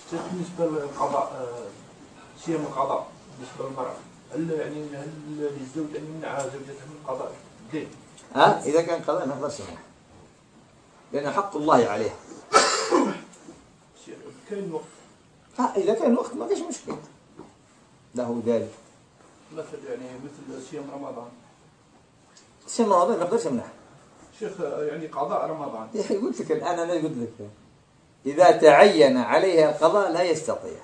بالنسبة للقضاء صيام القضاء بالنسبة للمرأة هل للزوج أن يمنع زوجته من قضاء الدين؟ إذا كان قضاء ما يقدرش يمنع، لأن حق الله عليه. كاين وقت. إذا كان وقت ما فيش مشكلة له ذلك. مثل صيام رمضان. صيام رمضان ما يقدرش يمنع. شيخ قضاء رمضان. قلت لك الآن، أنا قلت لك إذا تعين عليها القضاء لا يستطيع.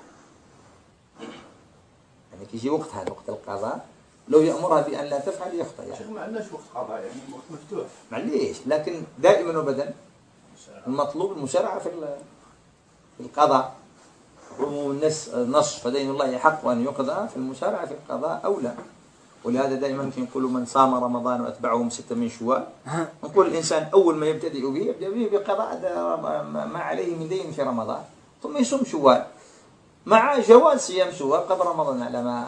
يجي وقت هذا وقت القضاء، لو يأمرها بأن لا تفعل يخطئ. شيخ ما عندناش وقت قضاء، وقت مفتوح. معليش، لكن دائما وابدا المطلوب المشارعة في القضاء. النص فدين الله حق أن يقضى، في المشارعة في القضاء أولى. ولهذا دائما نقول من صام رمضان وأتبعهم 6 من شوال، نقول الإنسان أول ما يبتدئ به يبدأ به بقضاء ما عليه من دين في رمضان، ثم يصوم شوال مع جواز صيام شوال قبل رمضان على ما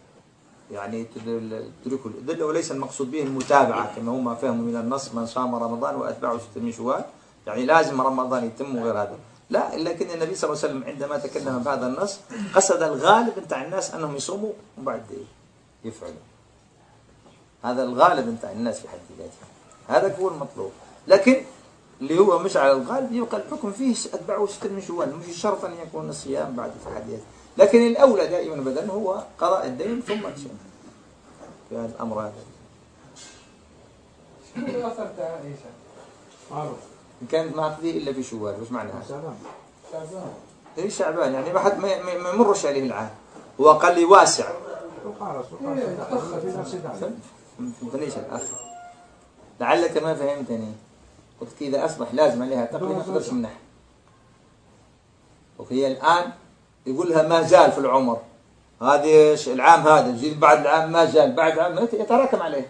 تدركه الأدلة. وليس المقصود به المتابعة كما هم فهموا من النص من صام رمضان وأتبعه 6 من شوال، لازم رمضان يتم وغير هذا. لا، لكن النبي صلى الله عليه وسلم عندما تكلم بهذا النص قصد الغالب نتاع الناس أنهم يصوموا وبعد يفعلوا. هذا الغالب نتاع الناس في حد ذاته، هذا هو المطلوب. لكن اللي هو مش على الغالب يبقى الحكم فيه أتبعه 6 من شوال، مش شرط أن يكون الصيام بعد في حد ذاته. لكن الأولى دائما بدل هو قضاء الدين ثم الصيام في هذا الأمر. هذا شنو الأثر تاع عائشة؟ معروف. كانت ما تقضي إلا في شوال. وش معنى هذا؟ شعبان. إيه شعبان، ما حد ما يمرش عليه العام. هو قال لي واسع. فهمتنيش الأخ، لعلك ما فهمتني. قلت إذا أصبح لازم عليها تقضي ما تقدرش منها. وهي الآن يقول لها ما زال في العمر، هذه العام هذا يجي بعد العام ما زال، بعد عام يتراكم عليه.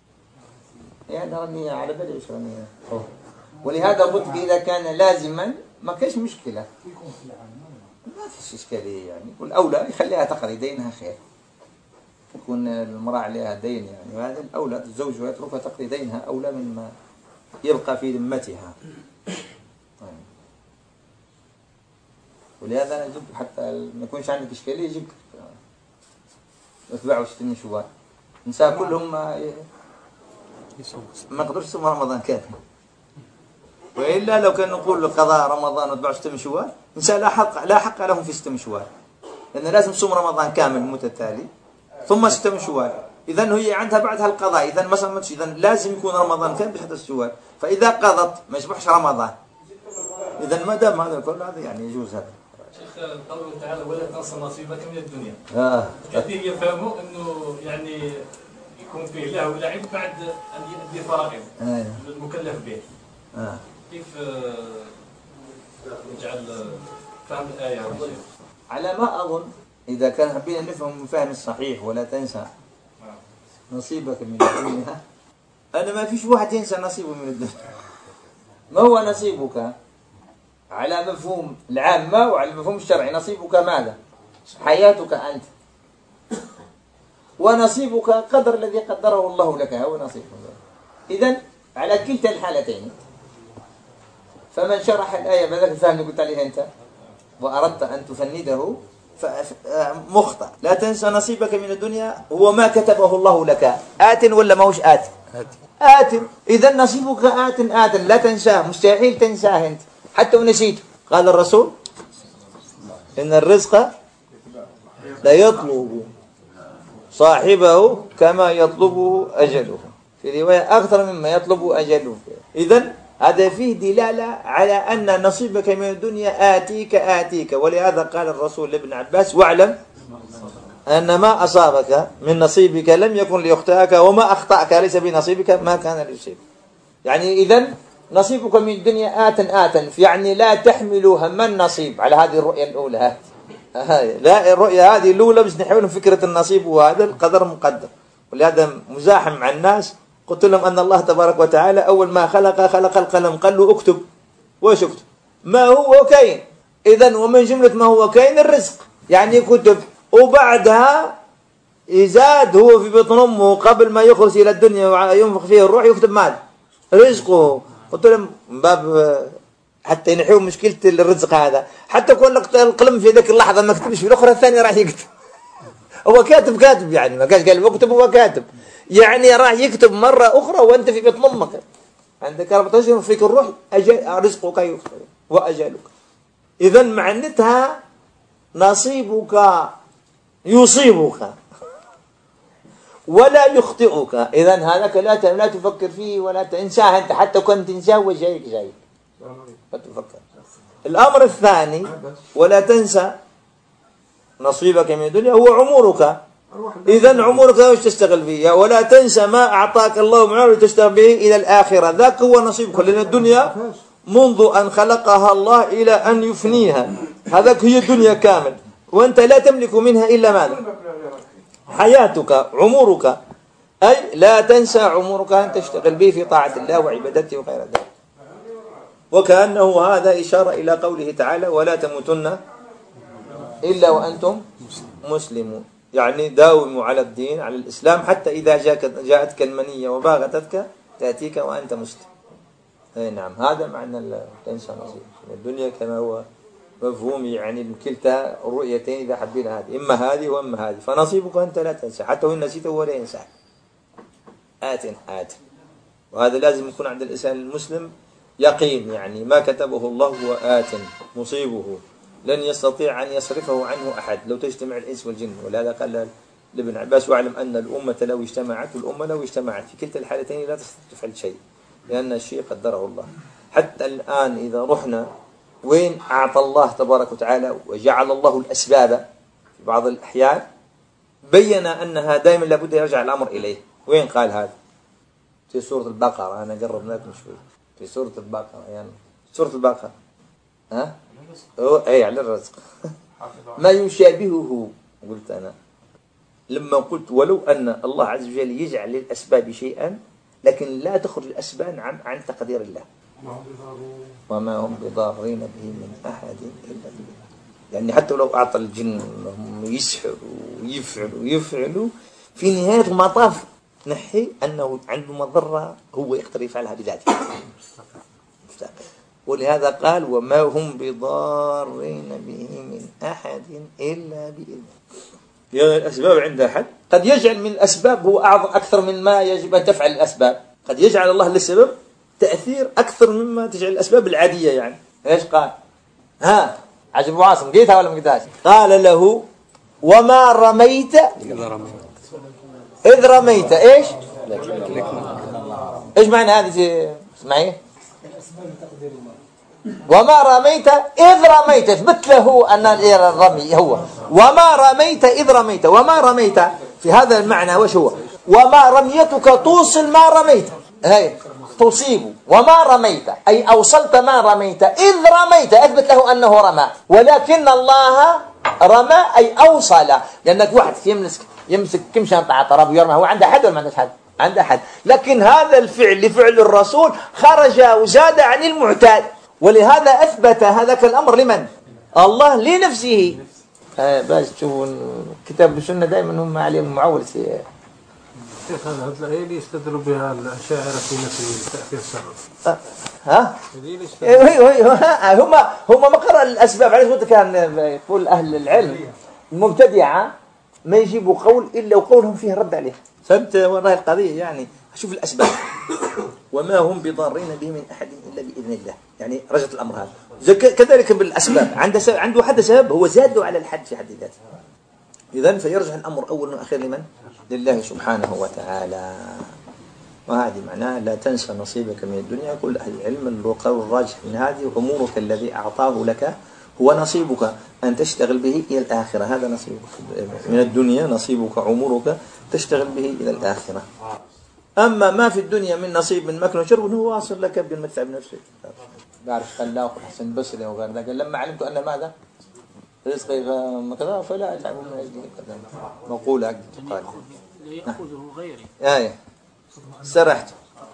رنية على بالي وش رنية. ولهذا قلت إذا كان لازما ما كاش مشكلة، ما فيش إشكالية. والأولى يخليها تقضي دينها خير، يكون المرأة عليها دين وهذا الأولى الزوج يتركها تقضي دينها أولى مما يبقى في ذمتها. ولهذا أنا جبت حتى ما يكونش عندك إشكالية جبت أتباع 6 من شوال. النساء كلهم ما قدرش يصوم رمضان كامل، وإلا لو كان نقول قضاء رمضان وأتباع 6 من شوال، النساء لا حق لهم في 6 من شوال، لأن لازم تصوم رمضان كامل متتالي ثم 6 من شوال. إذن هي عندها بعدها القضاء، إذن مثلا إذن لازم يكون رمضان كامل ب11 شوال، فإذا قضت ما يصبحش رمضان. إذن ما دام هذا كله هذا يجوز هذا. شيخ قوله تعالى ولا تنسى نصيبك من الدنيا. كثير يفهموا انه يكون فيه لهو ولعب بعد ان يؤدي فرائض المكلف به. كيف نجعل فهم الآية يا شيخ؟ على ما أظن إذا كان حبينا نفهم الفهم الصحيح ولا تنسى نصيبك من الدنيا، أنا ما فيش واحد ينسى نصيبه من الدنيا. ما هو نصيبك على مفهوم العامة وعلى مفهوم الشرعي؟ نصيبك ماذا؟ حياتك أنت، ونصيبك قدر الذي قدره الله لك هو نصيبك. إذن على كلتا الحالتين. فمن شرح الآية بذلك الفهم اللي قلت عليها أنت وأردت أن تفنده مخطئ. لا تنسى نصيبك من الدنيا هو ما كتبه الله لك. آت ولا ما هوش آت؟ آت. إذا نصيبك آت لا تنساه، مستحيل تنساه أنت حتى ونسيت. قال الرسول إن الرزق لا يطلب صاحبه كما يطلب أجله، في رواية أكثر مما يطلب أجله. إذن هذا فيه دلالة على أن نصيبك من الدنيا آتيك. ولهذا قال الرسول لابن عباس واعلم أن ما أصابك من نصيبك لم يكن ليخطئك وما أخطأك ليس بنصيبك ما كان ليصيبك. إذن نصيبك من الدنيا آت، يعني لا تحمل هم النصيب على هذه الرؤية الأولى. لا، الرؤية هذه الأولى بس نحاول فكرة النصيب وهذا القدر مقدر. ولهذا مزاحم مع الناس قلت لهم أن الله تبارك وتعالى أول ما خلق القلم قال له اكتب. وش اكتب؟ ما هو كاين. إذن ومن جملة ما هو كاين الرزق، يعني كتب. وبعدها يزاد هو في بطن أمه قبل ما يخرج إلى الدنيا وينفخ فيه الروح يكتب مال رزقه. قلت لهم باب حتى ينحيوا مشكلة الرزق هذا. حتى يقول لك القلم في ذيك اللحظة ما كتبش، في الأخرى الثانية راح يكتب. هو كاتب يعني، ما قال بكتب، هو كاتب يعني راح يكتب مرة أخرى وأنت في بطن أمك عندك 14 يوم فيك الروح، رزقك وأجلك. إذن معنتها نصيبك يصيبك ولا يخطئك. إذن هذاك لا تفكر فيه ولا تنساه، أنت حتى كنت تنساه وجايك لا تفكر. الأمر الثاني ولا تنسى نصيبك من الدنيا هو عمرك. إذن عمرك وش تشتغل فيه؟ ولا تنسى ما أعطاك الله من عمرك تشتغل به إلى الآخرة، ذاك هو نصيبك. لأن الدنيا منذ أن خلقها الله إلى أن يفنيها هذاك هي الدنيا كامل، وأنت لا تملك منها إلا ماذا؟ حياتك، عمرك. أي لا تنسى عمرك أن تشتغل به في طاعة الله وعبادته وغير ذلك. وكأنه هذا إشارة إلى قوله تعالى ولا تموتن إلا وأنتم مسلمون، يعني داوموا على الدين على الإسلام حتى إذا جاءتك المنية وباغتتك تأتيك وأنت مسلم. أي نعم، هذا معنى تنسى نصيب الدنيا كما هو مفهوم، يعني كلتا الرؤيتين إذا حبينا هذه إما هذه وإما هذه. فنصيبك أنت لا تنسى، حتى وإن نسيته ولا ينسى. آت وهذا لازم يكون عند الإنسان المسلم يقين، يعني ما كتبه الله هو آت مصيبه، لن يستطيع أن يصرفه عنه أحد لو تجتمع الإنس والجن. ولهذا قال لابن عباس واعلم أن الأمة لو اجتمعت والأمة لو اجتمعت في كلتا الحالتين لا تستطيع تفعل شيء، لأن الشيء قدره الله. حتى الآن إذا رحنا وين أعطى الله تبارك وتعالى وجعل الله الأسباب في بعض الأحيان، بين أنها دائما لابد يرجع الأمر إليه. وين قال هذا؟ في سورة البقرة. أنا قرب لكم شوي في سورة البقرة، يعني سورة البقرة أي على الرزق ما يشابهه. قلت أنا لما قلت ولو أن الله عز وجل يجعل للأسباب شيئا لكن لا تخرج الأسباب عن تقدير الله، وما هم بضارين به من أحد إلا بالله. يعني حتى لو أعطى الجن يسحروا ويفعلوا في نهاية المطاف نحي أنه عنده مضرة هو يقدر يفعلها بذاته. ولهذا قال وما هم بضارين به من أحد إلا بإذنه. يعني الأسباب عند أحد قد يجعل من الأسباب هو أعظم أكثر من ما يجب أن تفعل الأسباب. قد يجعل الله للسبب تأثير أكثر مما تجعل الأسباب العادية. يعني إيش قال؟ عجب وعاصم قيتها ولا ما قيتهاش؟ قال له وما رميت إذ رميت. إيش معنى هذه؟ اسمعي وما رميت إذ رميت، اثبت له أن الرمي هو وما رميت إذ رميت. وما رميت في هذا المعنى وش هو؟ وما رميتك توصل ما رميت، هي تصيب. وما رميت أي أوصلت ما رميت إذ رميت، اثبت له أنه رمى. ولكن الله رمى أي أوصل، لأنك واحد يمسك كم شنطة عطرة ويرمى، هو عنده حد ولا ما عنده حد؟ عنده حد. لكن هذا الفعل لفعل الرسول خرج وزاد عن المعتاد، ولهذا أثبت هذاك الأمر لمن؟ الله لنفسه. باش تشوفون كتاب السنة دائما هم عليهم معول. شيخ هذا هتلاقيه اللي يستدلوا بها الأشاعرة في نفس تأثير السبب. هم مقر الأسباب. عليه الصلاة كان يقول أهل العلم المبتدعة ما يجيبوا قول إلا وقولهم فيه رد عليه. فهمت والله القضية؟ يعني شوف الأسباب وما هم بضارين به من أحد إلا بإذن الله، يعني رجت الأمر هذا. كذلك بالأسباب عنده حد سبب هو زاد على الحد في حد ذاته. إذن فيرجع الأمر أول وأخير لمن؟ لله سبحانه وتعالى. وهذه معناه لا تنسى نصيبك من الدنيا. يقول أهل العلم القول الراجح من هذه أمورك الذي أعطاه لك هو نصيبك أن تشتغل به إلى الآخرة. هذا نصيبك من الدنيا، نصيبك عمرك تشتغل به إلى الآخرة. أما ما في الدنيا من نصيب من مكن وشرب هو واصل لك بالمتع بنفسك. بعرف خلاق الحسن البصري وغير ذلك لما علمت أن ماذا رزقي كذا فلا أتعب من أجله كذا مقولة قال يأخذه غيري. سرحت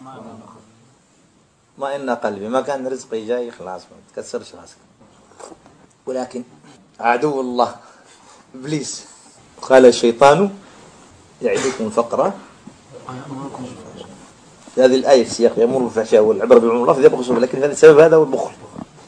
ما إن قلبي ما كان رزقي جاي خلاص ما تكسرش راسك. ولكن عدو الله إبليس قال الشيطان يعدكم الفقر. هذه الآية في سياق يأمر بالفحشاء والعبرة بالعموم اللفظ يبقى، لكن هذا السبب هذا هو البخل.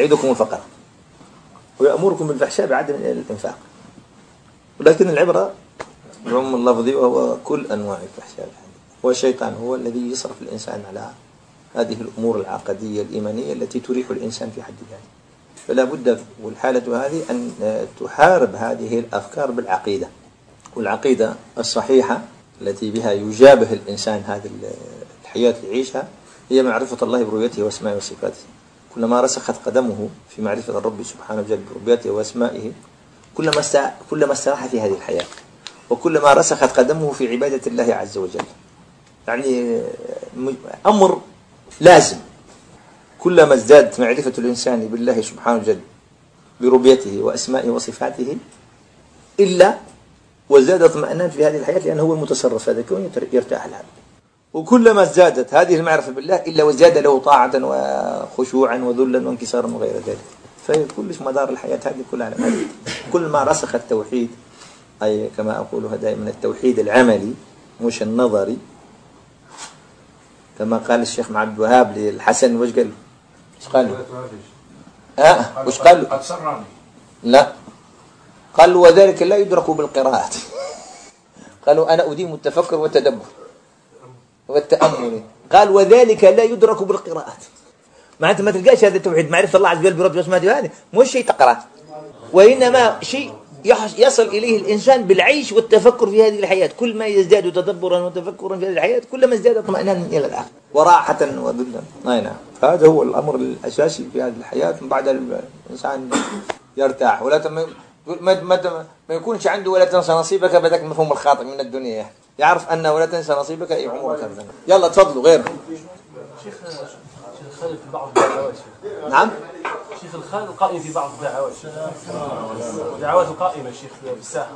يعدكم الفقر ويأمركم بالفحشاء بعدم الإنفاق. ولكن العبرة بعموم اللفظ وهو كل أنواع الفحشاء. والشيطان هو الذي يصرف الإنسان على هذه الأمور العقدية الإيمانية التي تريح الإنسان في حد ذاته. فلا بد والحالة هذه أن تحارب هذه الأفكار بالعقيدة، والعقيدة الصحيحة التي بها يجابه الإنسان هذه الحياة اللي يعيشها هي معرفة الله برؤيته واسمائه وصفاته. كلما رسخت قدمه في معرفة الرب سبحانه وتعالى برؤيته واسمائه كلما استراح في هذه الحياة، وكلما رسخت قدمه في عبادة الله عز وجل. يعني أمر لازم، كلما ازدادت معرفة الإنسان بالله سبحانه وتعالى بربيته وأسمائه وصفاته إلا وزاد اطمئنان في هذه الحياة، لأنه هو المتصرف هذا الكون يرتاح له. وكلما ازدادت هذه المعرفة بالله إلا وزاد له طاعة وخشوعا وذلا وانكسارا وغير ذلك. فكلش مدار الحياة هذه كلها على هذا. كل ما رسخ التوحيد، أي كما أقولها دائما التوحيد العملي مش النظري، كما قال الشيخ عبد الوهاب للحسن وش قال؟ وش قال له؟ وش قال له؟ لا، قال له وذلك لا يدرك بالقراءة. قالوا أنا أديم التفكر والتدبر والتأمل، قال وذلك لا يدرك بالقراءة. معناته ما تلقاش هذا التوحيد معرفة الله عز وجل برب واسماءه هذه مش شيء تقرأ، وإنما شيء يصل إليه الإنسان بالعيش والتفكر في هذه الحياة. كل ما يزداد تدبرا وتفكرا في هذه الحياة كلما ازداد اطمئنانا إلى الآخر وراحة وذلا. نعم، هذا هو الأمر الأساسي في هذه الحياة. من بعد الإنسان يرتاح، ولا ما يكونش عنده ولا تنسى نصيبك بذاك المفهوم الخاطئ من الدنيا، يعرف أن ولا تنسى نصيبك أي عمرك أبدا. يلا تفضلوا غير شيخ الخالد في بعض الدعوات. نعم، شيخ الخالد القائم في بعض الدعوات، دعوات قائمة شيخ بالساحة.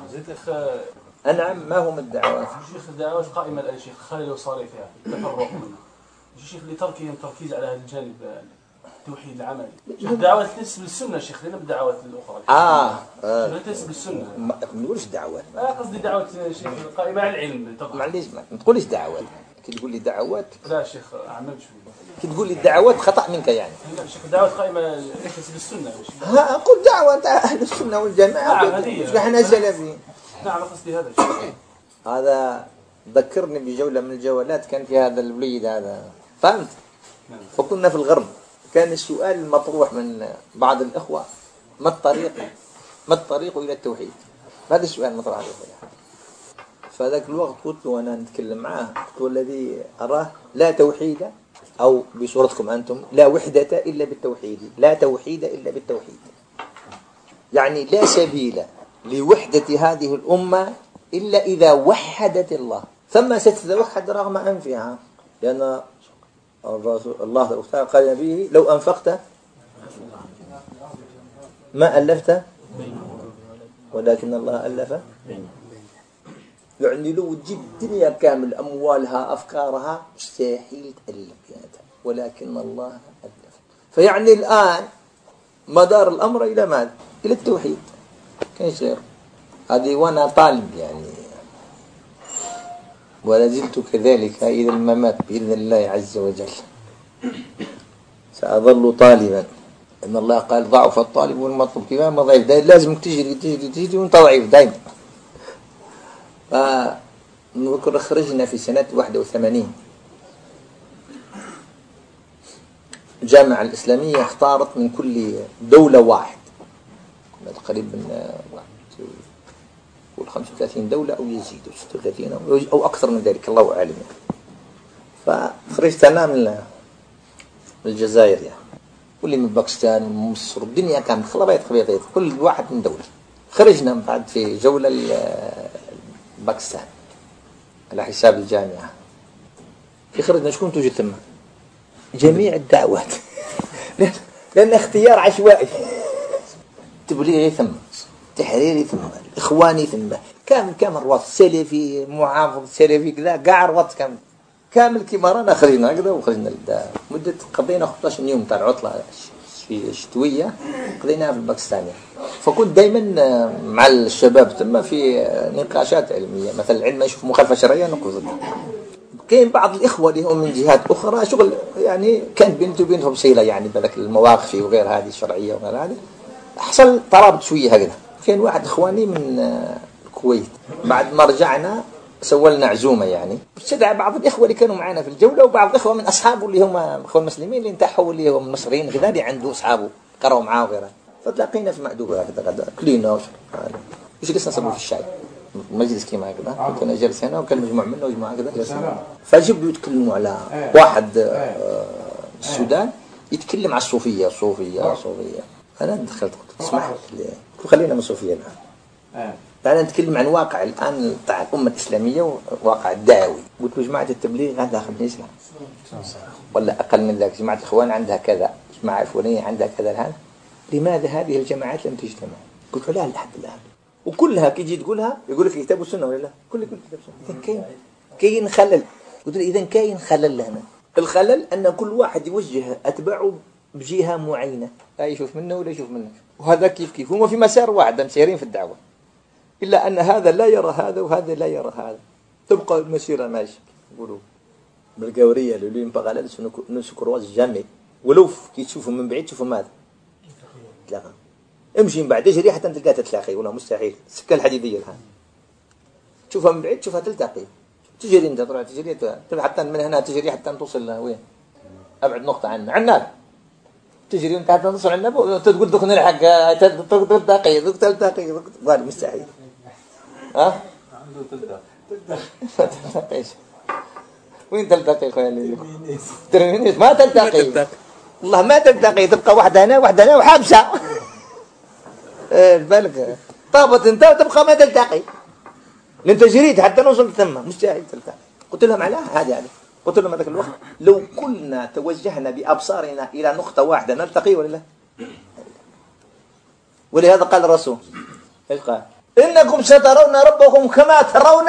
نعم، ما هم الدعوات؟ شيخ الدعوات قائمة الآن شيخ خالد وصاري فيها التفرق شيخ لتركهم تركيز على هذا الجانب التوحيد العملي. الدعوات تنسب للسنة شيخ، لنا بالدعوات الأخرى تنسب للسنة. ما نقولش دعوات، قصدي دعوات شيخ قائمة على العلم. معليش ما تقولش دعوات. كي تقول لي دعوات لا شيخ أعمل شوي. كي تقول لي الدعوات خطأ منك يعني. لا شيخ الدعوات قائمة تنسب للسنة. قل دعوة أهل السنة والجماعة. نعم، احنا سلفيين. نعم، قصدي هذا شيخ. هذا ذكرني بجولة من الجولات كان في هذا الوليد هذا، فهمت؟ فكنا في الغرب، كان السؤال المطروح من بعض الإخوة ما الطريق إلى التوحيد؟ هذا السؤال المطروح على الإخوة. فذاك الوقت قلت له أنا نتكلم معاه، قلت له الذي أراه لا توحيد، أو بصورتكم أنتم لا وحدة إلا بالتوحيد، لا توحيد إلا بالتوحيد. يعني لا سبيل لوحدة هذه الأمة إلا إذا وحدت الله، ثم ستتوحد رغم أنفها، لأن الله تعالى قال نبيه لو أنفقت ما ألفت ولكن الله ألف. يعني لو تجيب الدنيا كامل أموالها أفكارها مستحيل تألف ولكن الله ألف. فيعني الآن مدار الأمر إلى ماذا؟ إلى التوحيد. كيف غير هذه وأنا طالب يعني، ولا زلت كذلك إلى الممات بإذن الله عز وجل، سأظل طالبا. إن الله قال ضعف الطالب والمطلوب، كما ما ضعيف لازم تجري وانت ضعيف دائما. فنذكر خرجنا في سنة 81 الجامعة الإسلامية اختارت من كل دولة واحد، تقريبا 35 دولة أو يزيد 36 أو أكثر من ذلك الله أعلم. فخرجت أنا من الجزائر يعني، واللي من باكستان ومن مصر، الدنيا كانت خليط كل واحد من دولة. خرجنا بعد في جولة باكستان على حساب الجامعة. في خرجنا شكون توجد ثم؟ جميع الدعوات لأن اختيار عشوائي. تبليغي ثم، تحريري ثم، إخواني ثم، كامل روات، سلفي محافظ سلفي كذا، قاع روات كامل كما رانا. خرجنا هكذا وخرجنا مدة قضينا 15 يوم تاع العطلة الشتوية قضيناها في باكستان. فكنت دائما مع الشباب ثم في نقاشات علمية، مثلا العلم يشوف مخالفة شرعية نقول كاين بعض الإخوة اللي هم من جهات أخرى شغل يعني كان بينته وبينهم صلة يعني بذلك المواقف وغير هذه الشرعية وغير هذه حصل ترابط شوية هكذا. كان واحد إخواني من الكويت بعد ما رجعنا سوالنا عزومة يعني استدعى بعض الإخوة اللي كانوا معنا في الجولة وبعض الإخوة من أصحابه اللي هم إخوة المسلمين اللي انتحوا اللي هم المصريين كذا اللي عنده أصحابه قرأوا معاه وغيرها. فتلاقينا في مأدوبة هكذا غدا كلينا وجلسنا نصبوا في الشاي مجلس كيما هكذا. كنا جالس هنا وكان مجموعة منا وجماعة كذا جالسين فجبوا يتكلموا على واحد السودان يتكلم على الصوفية. أنا دخلت قلت اسمح لي خلينا من الصوفية الآن. أنا نتكلم عن واقع الآن تاع الأمة الإسلامية وواقع الدعوي. قلت له جماعة التبليغ عندها 50 سنة ولا أقل من ذلك. جماعة الإخوان عندها كذا. جماعة فلانية عندها كذا الآن. لماذا هذه الجماعات لم تجتمع؟ قلت له لا لحد الآن وكلها كيجي تقولها يقول في كتاب السنة ولا لا؟ كل كتاب السنة. إذا كاين خلل. قلت له إذا كاين خلل هنا. الخلل أن كل واحد يوجه أتباعه بجهة معينة لا يشوف منه ولا يشوف منك وهذا كيف هم في مسار واحد مسيرين في الدعوة إلا أن هذا لا يرى هذا وهذا لا يرى هذا تبقى المسيرة ماشية. يقولوا بالقورية اللي ينبغى لا نسكرواز جامي ولو كي تشوفوا من بعيد تشوفوا ماذا تلاقى امشي من بعد تجري حتى تلقاها تتلاقي ولا مستحيل. السكة الحديدية الآن تشوفها من بعيد تشوفها تلتقي تجري انت تروح تجري حتى من هنا تجري حتى توصل وين أبعد نقطة عنا تجري انت حتى توصل عنا تقول دوك نلحق تلتقي قال مستحيل. ها تلتقيش وين تلتقي خويا ترمينيس ما تلتقي والله ما تلتقي تبقى واحدة هنا وحابسة بالك طابت انت وتبقى ما تلتقي لان تجريد حتى نوصل ثم مستحيل تلتقي. قلت لهم على هذه قلت لهم هذاك الوقت لو كلنا توجهنا بأبصارنا إلى نقطة واحدة نلتقي ولا لا؟ ولهذا قال الرسول ايش قال؟ إنكم سترون ربكم كما ترون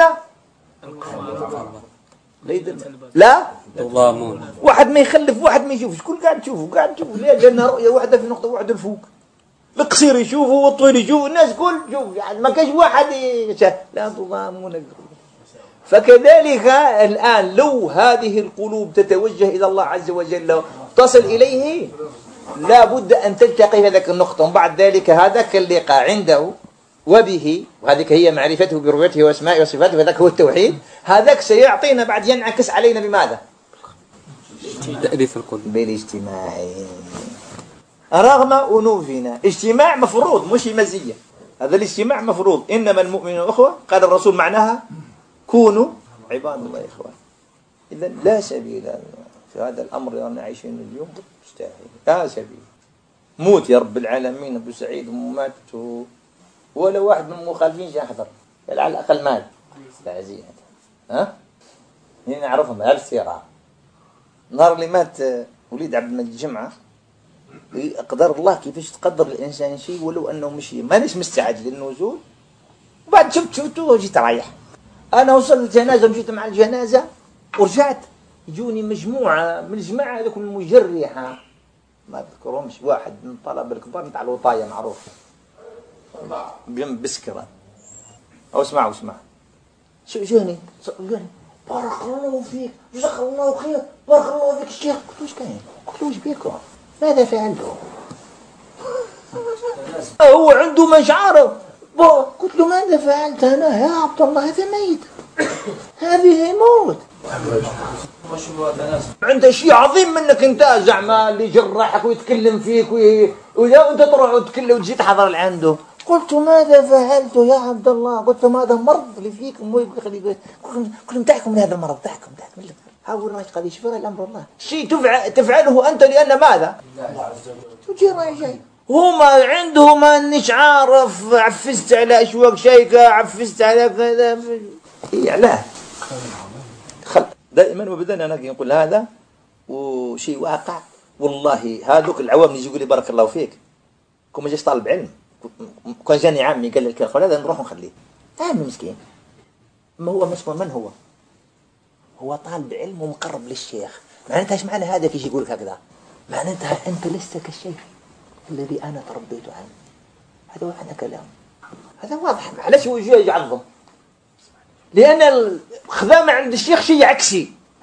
لا واحد ما يخلف واحد ما يشوفش كل قاعد تشوفه ليه جالنا رؤية واحدة في نقطة واحدة الفوق القصير يشوفه والطويل يشوفه الناس كل شوف يعني ما كاش واحد لا تضامون. فكذلك الآن لو هذه القلوب تتوجه إلى الله عز وجل تصل إليه لا بد أن تلتقي في هذه النقطة وبعد ذلك هذاك اللقاء عنده وبه وهذه هي معرفته برؤيته واسمائه وصفاته وذاك هو التوحيد. هذاك سيعطينا بعد ينعكس علينا بماذا؟ تأليف القلوب بالاجتماع رغم أنوفنا. اجتماع مفروض مش مزية. هذا الاجتماع مفروض. إنما المؤمنون أخوة قال الرسول معناها كونوا عباد الله إخوان. إذا لا سبيل في هذا الأمر اللي أنا عايشين اليوم مستحيل لا سبيل. موت يا رب العالمين أبو سعيد ومات ولا واحد من المخالفين جاء حضر على الأقل مات تعزيه. ها هنا نعرفهم هذا السيرة. النهار اللي مات وليد عبد المجيد جمعة قدر الله كيفاش تقدر الإنسان شيء ولو أنه مشي مانيش مستعد للنزول وبعد شفته وجيت رايح. أنا وصلت الجنازة ومشيت مع الجنازة ورجعت يجوني مجموعة من الجماعة هذوك المجرحة ما أذكرهمش واحد من الطلبة الكبار نتاع الوطاية معروف بسكرة أو اسمع شو جاني بارك الله فيك جزاك الله خير بارك الله فيك الشيخ. قلت وش كاين؟ قلت وش بيكم ماذا فعلتم؟ هو عنده مشاعر قلت له ماذا فعلت أنا يا عبد الله هذا ميت هذه موت عنده شيء عظيم منك انت زعما اللي جرحك ويتكلم فيك وانت تروح وتتكلم وتجي تحضر عنده. قلت ماذا فعلت يا عبد الله؟ قلت له هذا مرض اللي فيك كلهم تحكم من هذا المرض تحكم حاول ما قال يشفر الأمر الله شيء تفعله أنت لأن ماذا تجي راجع هما عندهم انش عارف عفزت على اشواق شيكة عفزت على كذا علاه دائما وبدأنا انا نقول هذا وشيء واقع والله. هذوك العوام اللي يقول لي بارك الله فيك كون ما جاش طالب علم كان جاني عمي قال لي هذا نروح نخليه عمي مسكين ما هو مسكين من هو طالب علم ومقرب للشيخ. معناتها ايش معنى هذا كيش يقول لك هكذا؟ معناتها انت لست كالشيخ الذي انا تربيت عنه. هذا معنى كلام هذا واضح. علاش هو يجي يعظم؟ لان الخدامه عند الشيخ شيء عكسي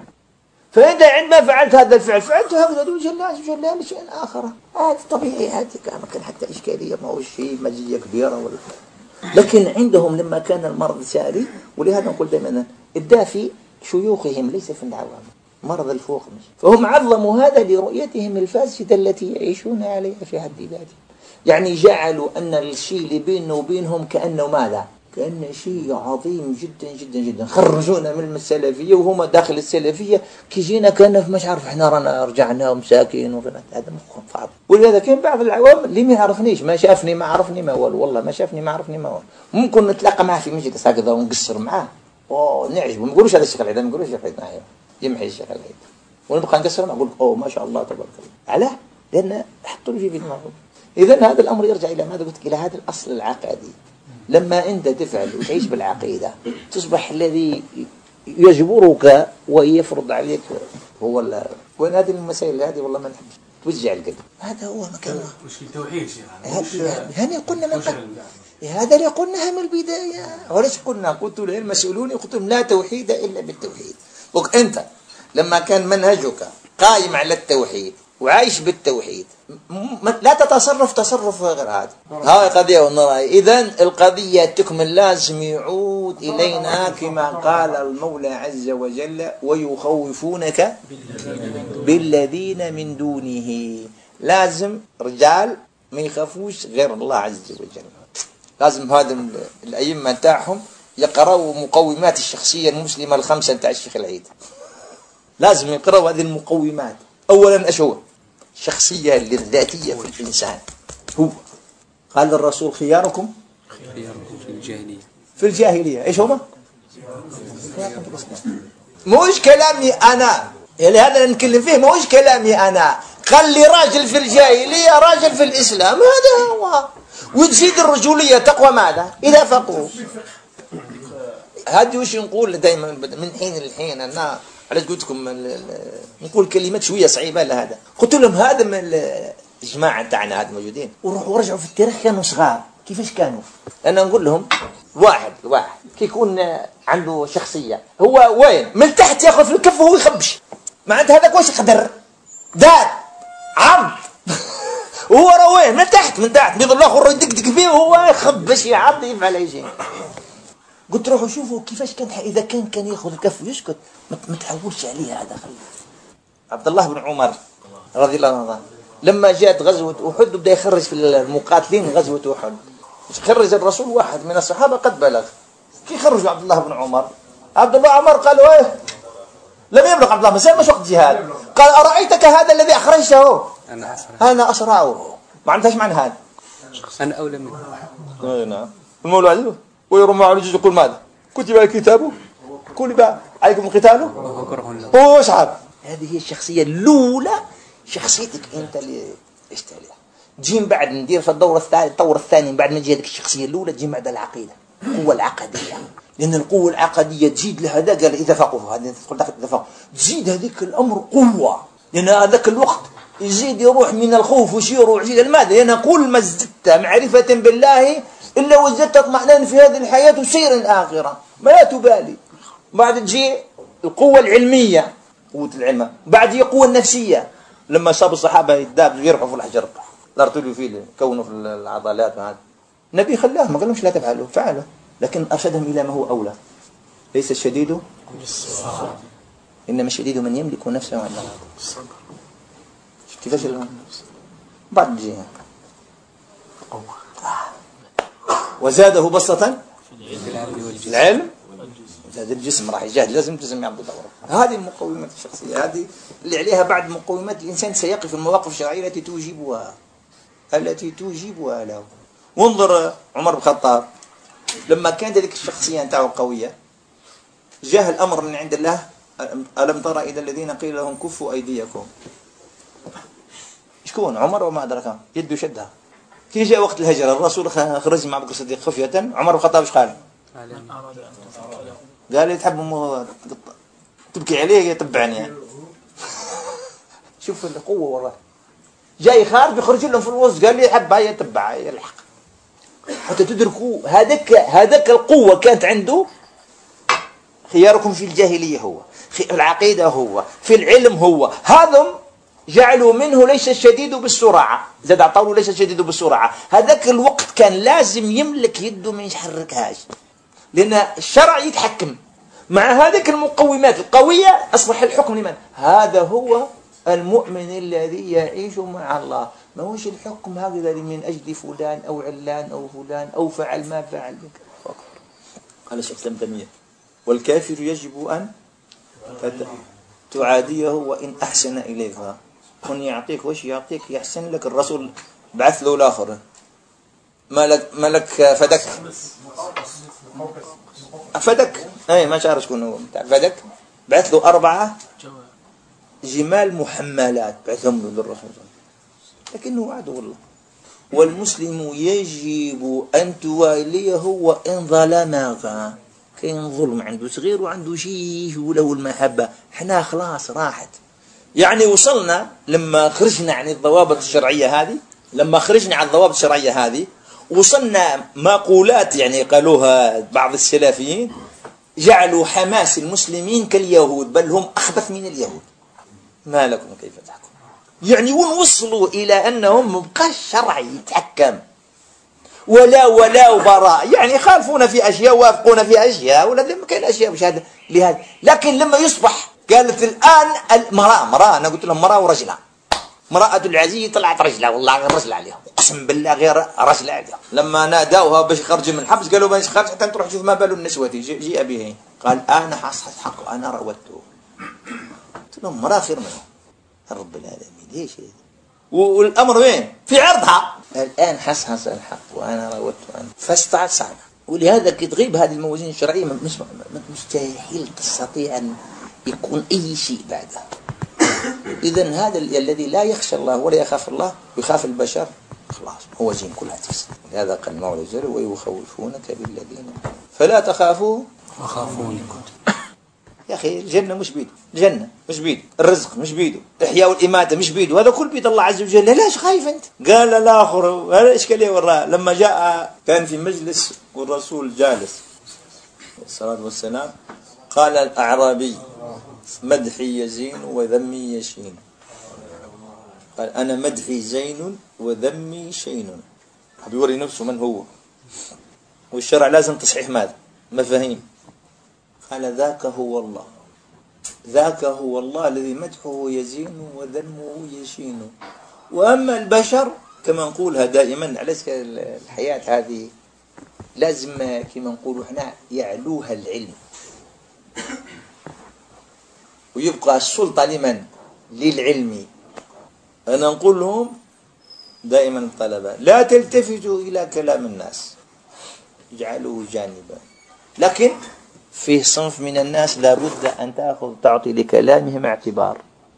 فإذا عندما فعلت هذا الفعل فعلت هكذا وجل لشيء آخر، هذا طبيعي، هذا كان حتى إشكالية، ما هو شيء مزية كبيرة ولا. لكن عندهم لما كان المرض ساري، ولهذا نقول دائما الداء في شيوخهم ليس في العوام، مرض الفوق مش. فهم عظموا هذا لرؤيتهم الفاسدة التي يعيشون عليها في حد ذاتهم، يعني جعلوا أن الشيء اللي بينه وبينهم كأنه ماذا؟ كأنه شيء عظيم جدا جدا جدا. خرجونا من السلفية وهم داخل السلفية، كي جينا كان مش عارف احنا رانا رجعنا ومساكين هذا مخهم فاضي. ولهذا كان بعض العوام اللي ما يعرفنيش، ما شافني ما عرفني ما هو، والله ما شافني ما عرفني ما هو، ممكن نتلاقى معه في مجلس هكذا ونقصر معاه نعجبه، ما نقولوش هذا الشيخ العيد، ما نقولوش الشيخ العيد معايا يمحي الشيخ العيد، ونبقى نقصر معه، نقول ما شاء الله تبارك الله. علاه؟ لأن حطوا لي في دماغه. إذن هذا الأمر يرجع إلى ماذا قلت، إلى هذا الأصل العقدي. لما أنت تفعل وتعيش بالعقيدة تصبح الذي يجبرك ويفرض عليك هو وين هذه المسائل هذه والله ما نحبش توجع القلب. هذا هو مكانه. مش التوحيد هذا قلنا من هذا اللي قلناها من البداية. وليش قلنا؟ قلت لهم مسؤولون، قلت لهم لا توحيد إلا بالتوحيد. أنت لما كان منهجك قائم على التوحيد وعايش بالتوحيد لا تتصرف تصرف غير هذا. هاي قضية والنراء. إذن القضية تكمل، لازم يعود إلينا كما قال المولى عز وجل ويخوفونك بالذين من دونه. لازم رجال ما يخافوش غير الله عز وجل. لازم هذا الأئمة تاعهم يقرأوا مقومات الشخصية المسلمة الخمسة تاع الشيخ العيد. لازم يقرأوا هذه المقومات. أولا أشهر الشخصية الذاتية في الإنسان. هو قال الرسول خياركم في الجاهلية إيش هما؟ موش كلامي أنا، لهذا نتكلم فيه، موش كلامي أنا. قال لي راجل في الجاهلية راجل في الإسلام، هذا هو. وتزيد الرجولية تقوى ماذا؟ إذا فقهوا. هذه وش نقول دائما من حين لحين. أنا علاش قلت لكم نقول كلمات شويه صعيبه لهذا. قلت لهم هذا من الجماعه تاعنا هذا موجودين وروحوا ورجعوا في التاريخ كانوا صغار كيفاش كانوا. انا نقول لهم واحد كي يكون عنده شخصيه هو وين من تحت ياخذ في الكف وهو يخبش، معناتها هذاك واش يقدر دار عرض وهو راه وين من تحت بيض الاخر يدقدق فيه وهو يخبش يعض يفعل اي شيء. قلت روحوا شوفوا كيفاش كان إذا كان يأخذ الكف ويسكت ما تحولش عليه هذا. خليه عبد الله بن عمر رضي الله عنه لما جاءت غزوة أحد بدأ يخرج في المقاتلين غزوة أحد. خرج الرسول واحد من الصحابة قد بلغ، كي خرجوا عبد الله بن عمر قالوا إيه لم يبلغ عبد الله مساء مش وقت جهاد. قال أرأيتك هذا الذي أخرجته؟ أنا أسرعه. ما عندهاش معنى هذا، أنا أولى منه. نعم المولى عزيزه ويرمى على الجزء يقول ماذا كتب الكتاب كتب عليكم قتاله هو أصحاب. هذه هي الشخصية الأولى، شخصيتك أنت اللي عشت عليها. جيم بعد ندير في الطور الثاني بعد ما تجي هذيك الشخصية الأولى تجي بعد العقيدة، القوة العقدية. لأن القوة العقدية تزيد لهذا قال إذا فقهوا هذا إذا فقهوا تزيد هذيك الأمر قوة. لأن هذاك الوقت يزيد يروح من الخوف ويروح يزيد الماذا. لأن كل ما ازددت معرفة بالله إلا وزدت اطمئنان في هذه الحياة وسير الآخرة ما تبالي. بعد تجي القوة العلمية قوة العلم، بعد تجي القوة النفسية. لما صاب الصحابة يداب ويرفعوا في الحجر لا ارتلوا فيه كونوا في العضلات هذا النبي خلاه ما قالهمش لا تفعلوا فعلوا، لكن أرشدهم إلى ما هو أولى. ليس الشديد إنما الشديد من يملك نفسه عن الصبر. كيفاش بعد جهة وزاده بسطة العلم زاد الجسم راح يجاهد لازم تزم يعبد الله. هذه المقومات الشخصية هذه اللي عليها بعد مقومات الإنسان سيقف في المواقف الشرعية التي توجبها له. وانظر عمر بن الخطاب لما كانت ذلك الشخصية نتاعو قوية جاء الأمر من عند الله ألم ترى إلى الذين قيل لهم كفوا أيديكم. شكون عمر وما أدركه يده شدها. كي جاء وقت الهجرة الرسول خرج مع أبو بكر الصديق خفية. عمر بن الخطاب ايش قال؟ قال لي تحب تبكي عليه يتبعني يعني. شوف القوة وراه جاي خارج يخرج لهم في الوسط قال لي حب هاي يتبع يلحق حتى تدركوا هذاك القوة كانت عنده خياركم في الجاهلية هو، في العقيدة هو، في العلم هو. هذم جعلوا منه ليس الشديد بالسرعة، زاد عطاوله ليس الشديد بالسرعة. هذاك الوقت كان لازم يملك يده ما يحركهاش، لأن الشرع يتحكم مع هذه المقومات القوية. أصبح الحكم لمن؟ هذا هو المؤمن الذي يعيش مع الله. ما هوش الحكم هكذا من أجل فلان أو علان أو فلان أو فعل ما فعل بك. قال الشيخ سلم تيمية: والكافر يجب أن تعاديه وإن أحسن إليك. كن يعطيك وش يعطيك يحسن لك. الرسول بعث له الآخر ملك فدك أي ما شعر شكون هو فدك، بعث له 4 جمال محملات بعثهم له للرسول، لكنه عدو الله. والمسلم يجب أن تواليه وإن ظلمك. كاين ظلم عنده صغير وعنده شيء وله المحبة. احنا خلاص راحت، يعني وصلنا لما خرجنا عن الضوابط الشرعية هذه، لما خرجنا عن الضوابط الشرعية هذه وصلنا مقولات يعني قالوها بعض السلفيين، جعلوا حماس المسلمين كاليهود، بل هم أخبث من اليهود. ما لكم كيف تحكم؟ يعني وصلوا إلى أنهم مبقاش شرع يتحكم، ولا وبراء، يعني خالفونا في أشياء وافقونا في أشياء، ولا ما كاين أشياء مش هذا لهذا. لكن لما يصبح قالت الآن المرأة أنا قلت لهم مرأة ورجلها، امرأة العزيز طلعت رجلها، والله غير رجل عليها، اقسم بالله غير رجل عليها. لما نادوها باش يخرج من الحبس قالوا باش يخرج حتى تروح تشوف ما بال النسوة. جيء به قال أنا حصحت حقه، أنا روته. قلت لهم مرأة خير منه رب العالمين. ليش هذا؟ والأمر وين؟ في عرضها. الآن حصحص الحق وأنا روته أنا فاستطاعت صعبة. ولهذا كي تغيب هذه الموازين الشرعية مستحيل تستطيع أن يكون أي شيء بعدها. إذن هذا الذي لا يخشى الله ولا يخاف الله ويخاف البشر خلاص موازين كلها تفسد. لهذا قال المولى جل ويخوفونك بالذين فلا تخافوا وخافوني. يا أخي الجنة مش بيده، الجنة مش بيده، الرزق مش بيده، الإحياء والإماتة مش بيده، هذا كل بيد الله عز وجل. ليش خايف أنت؟ قال الآخر هذا إشكالية وراه. لما جاء كان في مجلس والرسول جالس الصلاة والسلام، قال الأعرابي مدحي يزين وذمي يشين. قال أنا مدحي زين وذمي شين. بيوري نفسه من هو، والشرع لازم تصحيح ماذا؟ مفاهيم. قال ذاك هو الله، ذاك هو الله الذي مدحه يزين وذمه يشين. وأما البشر كما نقولها دائما، على الحياة هذه لازم كما نقولوا احنا يعلوها العلم، ويبقى السلطة لمن؟ للعلم. أنا نقول لهم دائما الطلبة لا تلتفتوا إلى كلام الناس، اجعلوه جانبا. لكن فيه صنف من الناس لابد أن تعطي لكلامهم اعتبار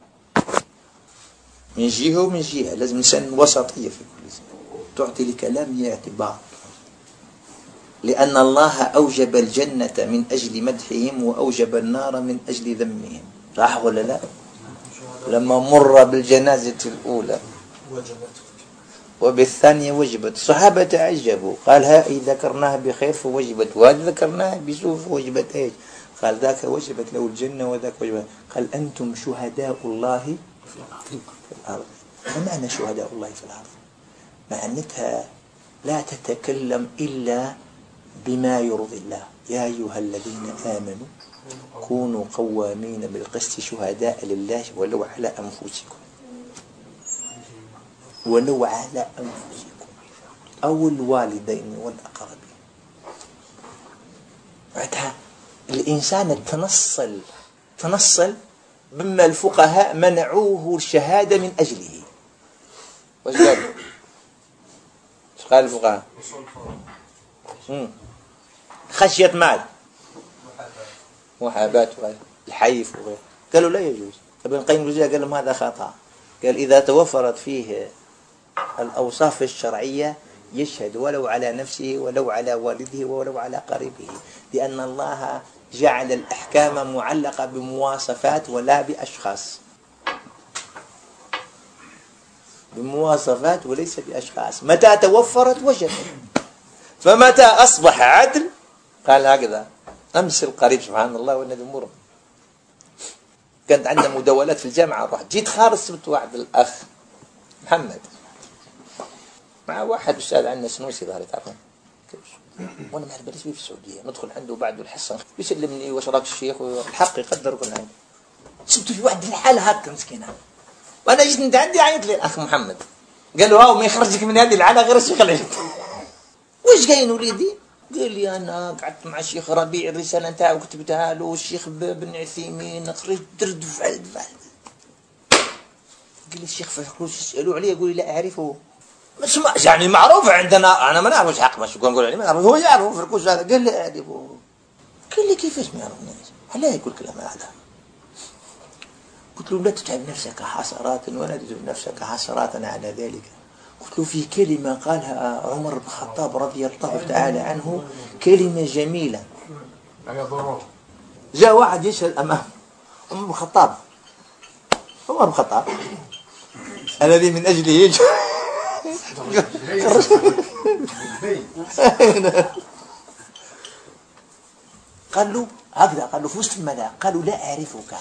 من جهة ومن جهة. لازم إنسان وسطية في كل شيء، تعطي لكلامه اعتبار، لأن الله أوجب الجنة من أجل مدحهم وأوجب النار من أجل ذمهم. صح ولا لا؟ لما مر بالجنازة الأولى وبالثانية وجبت، الصحابة تعجبوا، قال هاي ذكرناها بخير فوجبت، وهذا ذكرناها بسوء فوجبت ايش؟ قال ذاك وجبت له الجنة وذاك وجبت. قال أنتم شهداء الله في الأرض. ما معنى شهداء الله في الأرض؟ معناتها لا تتكلم إلا بما يرضي الله. يا أيها الذين آمنوا كونوا قوامين بالقسط شهداء لله ولو على أنفسكم، ولو على أنفسكم أو الوالدين والأقربين. بعدها الإنسان تنصل بما الفقهاء منعوه الشهادة من أجله. وش قال؟ وش قال الفقهاء؟ خشية مال، محاباة وغيره، الحيف وغيره. قالوا لا يجوز. ابن القيم الجوزية قال لهم هذا خطأ. قال إذا توفرت فيه الأوصاف الشرعية يشهد ولو على نفسه ولو على والده ولو على قريبه، لأن الله جعل الأحكام معلقة بمواصفات ولا بأشخاص، بمواصفات وليس بأشخاص. متى توفرت وجبت، فمتى أصبح عدل قال هكذا أمس القريب سبحان الله والنبي مر، كانت عندنا مداولات في الجامعة، رحت جيت خارج سبت واحد الأخ محمد مع واحد أستاذ عندنا سنوسي ظهري تعرفون، وأنا ما أعرف بلش بيه في السعودية، ندخل عنده بعد الحصة بيسلمني واش راك الشيخ والحق يقدر كل حاجة. سبت في واحد الحالة هكا مسكينة، وأنا جيت نتعدي عيط لي الأخ محمد قال له هاو ما يخرجك من هذه الحالة غير الشيخ العيد. واش قاين وليدي؟ قال لي أنا قعدت مع الشيخ ربيع الرسالة نتاعو كتبتها له، والشيخ بن عثيمين خرجت درد فعل. قال لي الشيخ فكروش يسألوا عليه، يقول لي لا أعرفه. يعني معروف عندنا، أنا ما نعرفش حق مش نقول عليه ما نعرف، هو يعرف فركوش هذا. قال لي أعرفه. قال لي كيفاش ما يعرفنيش؟ لا يقول كلام هذا. قلت له لا تتعب نفسك حسرات ولا تتعب نفسك حسرات على ذلك. قلت له في كلمة قالها عمر بن الخطاب رضي الله تعالى عنه، كلمة جميلة. جاء واحد يسأل أمام عمر بن الخطاب، عمر بن الخطاب الذي من أجله قال له هكذا، قال له في وسط الملأ، قالوا لا أعرفك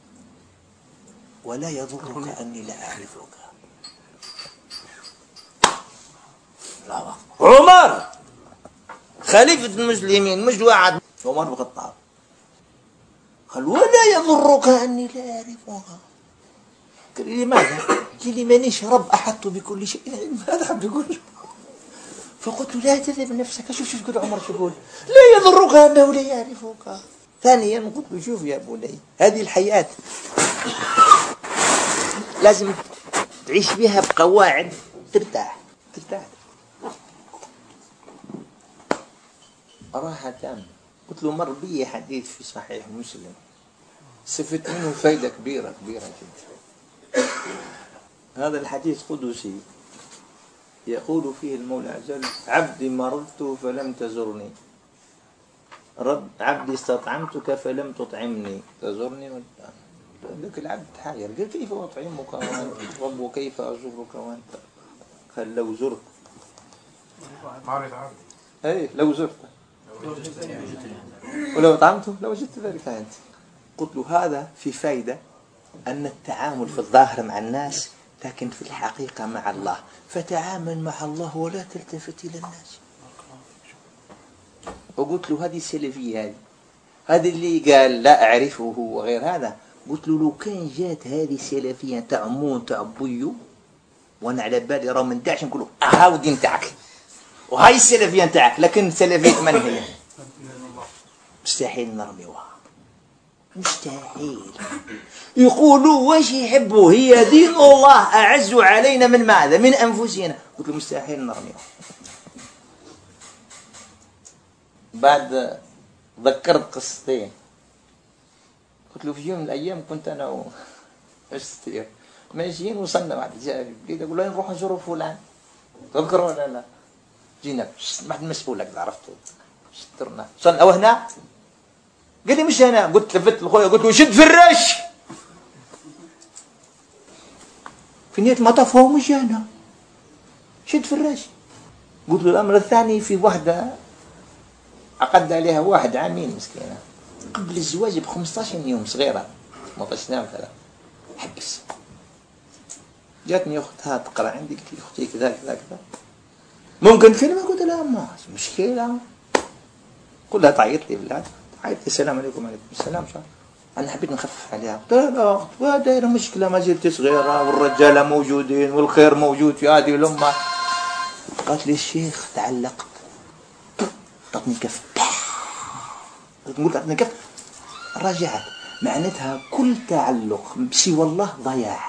ولا يضرك أني لا أعرفك. عمر خليفة المسلمين مش واحد، عمر بن الخطاب قال ولا يضرك أني لا أعرفك. قال لي لماذا؟ قال لي مانيش رب أحط بكل شيء علم، هذا حب يقول. فقلت لا تذهب نفسك. شوف يقول عمر، شو يقول؟ لا يضرك أنه لا يعرفك. ثانيا قلت له شوف يا بني، هذه الحياة لازم تعيش بها بقواعد ترتاح راحة تامة. قلت له مر بي حديث في صحيح مسلم استفدت منه فائدة كبيرة جدا. هذا الحديث قدسي يقول فيه المولى عز وجل: عبدي مرضت فلم تزرني، عبدي استطعمتك فلم تطعمني، تزرني لك العبد حاير. قال كيف أطعمك وأنت رب وكيف أزورك وأنت؟ قال لو زرت أي لو زرت ولو طعمته لو وجدت ذلك أنت. قلت له هذا في فائدة أن التعامل في الظاهر مع الناس لكن في الحقيقة مع الله، فتعامل مع الله ولا تلتفت إلى الناس. وقلت له هذه السلفية، هذه اللي قال لا أعرفه وغير هذا. قلت له لو كان جات هذه السلفية تاع مون تاع بويو وانا على بالي راه من داعش نقول له هاو دين تاعك وهاي السلفية تاعك، لكن سلفية من هي؟ مستحيل نرميوها، مستحيل. يقولوا واش يحبوا؟ هي دين الله أعز علينا من ماذا؟ من أنفسنا. قلت له مستحيل نرميوها. بعد ذكرت قصتين. قلت له في يوم من الأيام كنت أنا وأستير ماشيين، وصلنا واحد جاء بليد أقول له نروح نزور فلان، تذكر ولا لا؟ جينا واحد المسؤول هكذا عرفته، شترنا صلنا وهنا. قال لي مش هنا. قلت لفت لخويا قلت له شد في الرش. في نية المطاف هو مش هنا، شد في الرش. قلت له الأمر الثاني في واحدة عقد عليها واحد عامين مسكينة قبل الزواج ب15 يوم، صغيرة 18 عام كذا، حبس. جاتني أختها تقرأ عندي، قلت لي أختي كذا كذا كذا ممكن كلمة؟ قلت لها ما مشكلة. قل لها تعيط لي بالله، تعيط لي السلام عليكم. وعليكم السلام. أنا حبيت نخفف عليها. قلت لها لا أخت دايرة مشكلة، ما زلت صغيرة والرجالة موجودين والخير موجود في هذه الأمة. قالت لي الشيخ تعلقت، تعطني كف، تقول تعطني كف. رجعت معناتها كل تعلق بسوى الله ضياع.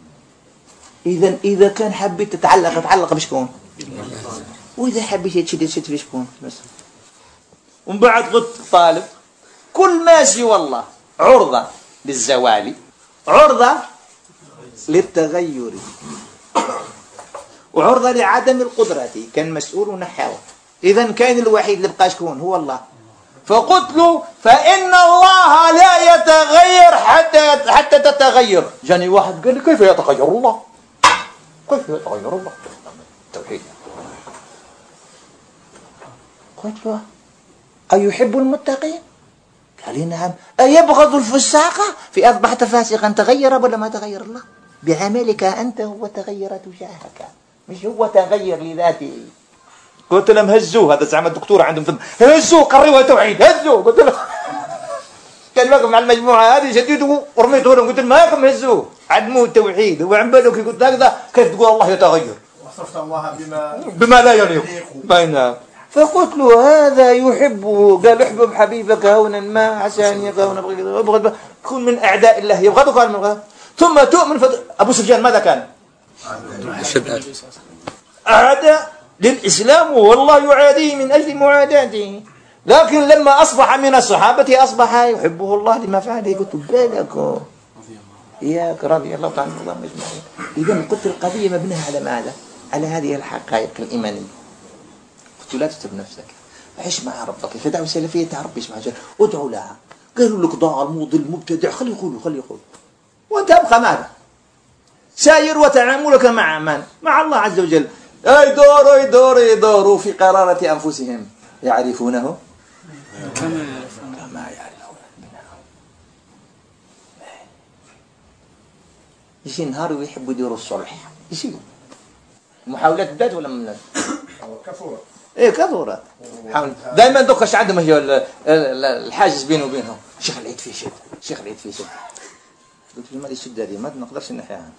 إذا كان حبيت تتعلق بشكون؟ وإذا حبيت تشد في شكون؟ بس. ومن بعد قلت طالب كل ما سوى الله عرضة للزوال، عرضة للتغير، وعرضة لعدم القدرة. كان مسؤول ونحاول. إذا كان الوحيد اللي بقى شكون؟ هو الله. فقلت له فإن الله لا يتغير حتى تتغير. جاني واحد قال لي كيف يتغير الله؟ كيف يتغير الله؟ التوحيد. قلت له أيحب المتقين؟ قال لي نعم. أيبغض الفساق في أصبحت فاسقا تغير ولا ما تغير الله؟ بعملك أنت هو تغير تجاهك، مش هو تغير لذاته. قلت لهم هزوه، هذا زعما الدكتور عندهم ثم هزوه قريوها توحيد هزوه. قلت له كان واقف مع المجموعة هذه شديته ورميته لهم، قلت لهم ماكم هزوه عدموا التوحيد. هو عم بالك قلت هكذا كيف تقول الله يتغير؟ وصفت الله بما لا يليق بين. فقلت له هذا يحبه، قال احبب حبيبك هونا ما عسى ان يكون كن من اعداء الله يبغضك ولا من يبغضك. ثم تؤمن ابو سفيان ماذا كان؟ أعداء للإسلام والله يعاديه من أجل معاداته، لكن لما أصبح من الصحابة أصبح يحبه الله لما فعله. قلت بالك إياك رضي الله تعالى عنه أجمعين. إذا قلت القضية مبنية على ماذا؟ على هذه الحقائق الإيمانية. قلت لا تتعب نفسك، عيش مع ربك. في دعوة سلفية تعرف ايش معها، ادعو لها. قالوا لك ضال مضل مبتدع، خلي يقولوا وانت ابقى ماذا؟ ساير وتعاملك مع من؟ مع الله عز وجل. يدوروا في قرارة أنفسهم يعرفونه كما يعرفون أبناءهم. يجي نهار ويحبوا يديروا الصلح، يجي محاولات بدات ولا من كثرة. ايه كثرة. دائما دوكش عندهم هي الحاجز بينه وبينهم. شيخ العيد فيه شد، شيخ العيد فيه شد. قلت له ما دي الشدة دي ما نقدرش نحياها.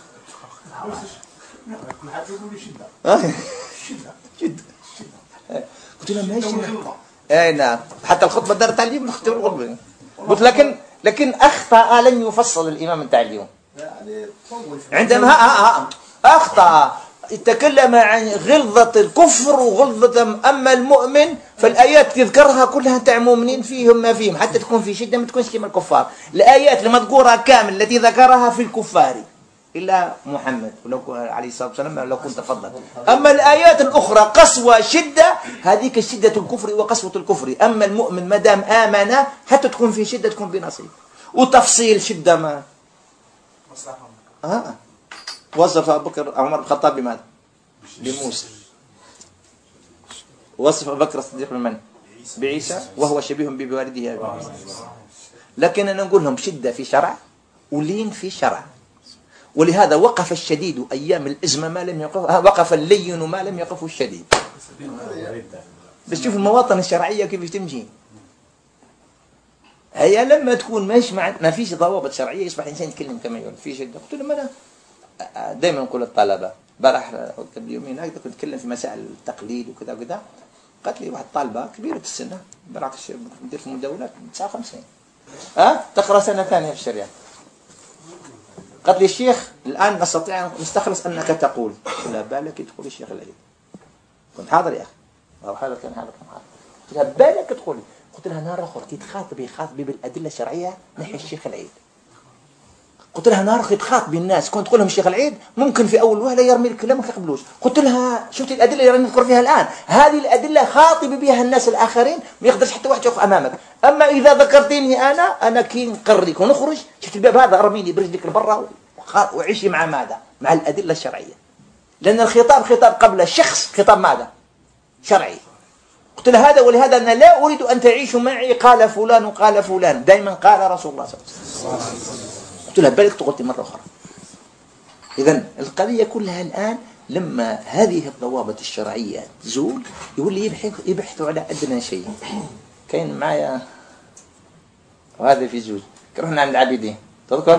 قلت له ماشي. اي نعم، حتى الخطبة دار تعليم نختبر الخطبة. قلت لكن أخطأ لن يفصل الإمام التعليم. عندما أخطأ تكلم عن غلظة الكفر وغلظة أما المؤمن فالآيات تذكرها كلها تاع مؤمنين فيهم ما فيهم، حتى تكون في شدة ما تكونش كما الكفار. الآيات المذكورة كامل التي ذكرها في الكفار إلا محمد ولو عليه الصلاة والسلام لو كنت فضل. أما الآيات الأخرى قسوة شدة، هذيك شدة الكفر وقسوة الكفر. أما المؤمن ما دام آمن حتى تكون في شدة تكون بنصيب. وتفصيل شدة ما وصف أبو بكر عمر بن الخطاب بماذا؟ بموسى. وصف أبو بكر الصديق بمن؟ بعيسى وهو شبيه بوالده أبي موسى. لكن أنا نقول لهم شدة في شرع ولين في شرع، ولهذا وقف الشديد أيام الأزمة ما لم يقف، وقف اللين ما لم يقفه الشديد. بس شوف المواطن الشرعية كيف تمشي. هي لما تكون ما فيش ضوابط شرعية يصبح الإنسان يتكلم كما يقول في شدة. قلت لهم أنا دائما نقول للطلبة، بارح قبل يومين هكذا كنت أتكلم في مسائل التقليد وكذا وكذا. قالت لي واحد طالبة كبيرة السنة بارك ندير في المدونات 59 تقرأ سنة ثانية في الشريعة. قالت لي الشيخ الآن نستطيع نستخلص أنك تقول لا بالك تقول الشيخ العلي. كنت حاضر يا أخي أو حاضر كان حاضر. قلت لها بالك تقولي. قلت لها نهار آخر تخاطبي بالأدلة الشرعية نحي الشيخ العيد. قلت لها نهار آخر تخاطبي الناس كنت تقول لهم الشيخ العيد ممكن في أول وهلة يرمي الكلام ما يقبلوش. قلت لها شفتي الأدلة اللي نذكر فيها الآن، هذه الأدلة خاطبي بها الناس الآخرين ما يقدرش حتى واحد يقف أمامك. أما إذا ذكرتيني أنا كي نقريك ونخرج شفت الباب هذا ارميني برجلك لبرا وعيشي مع ماذا؟ مع الأدلة الشرعية. لأن الخطاب خطاب قبل الشخص خطاب ماذا؟ شرعي. قلت له هذا ولهذا أنا لا أريد أن تعيشوا معي قال فلان وقال فلان، دائما قال رسول الله صلى الله عليه وسلم. قلت له بالك تقولتي مرة أخرى. إذن القضية كلها الآن لما هذه الضوابط الشرعية تزول يولي يبحثوا على أدنى شيء. كاين معايا وهذا في زوج رحنا عند العابدين تذكر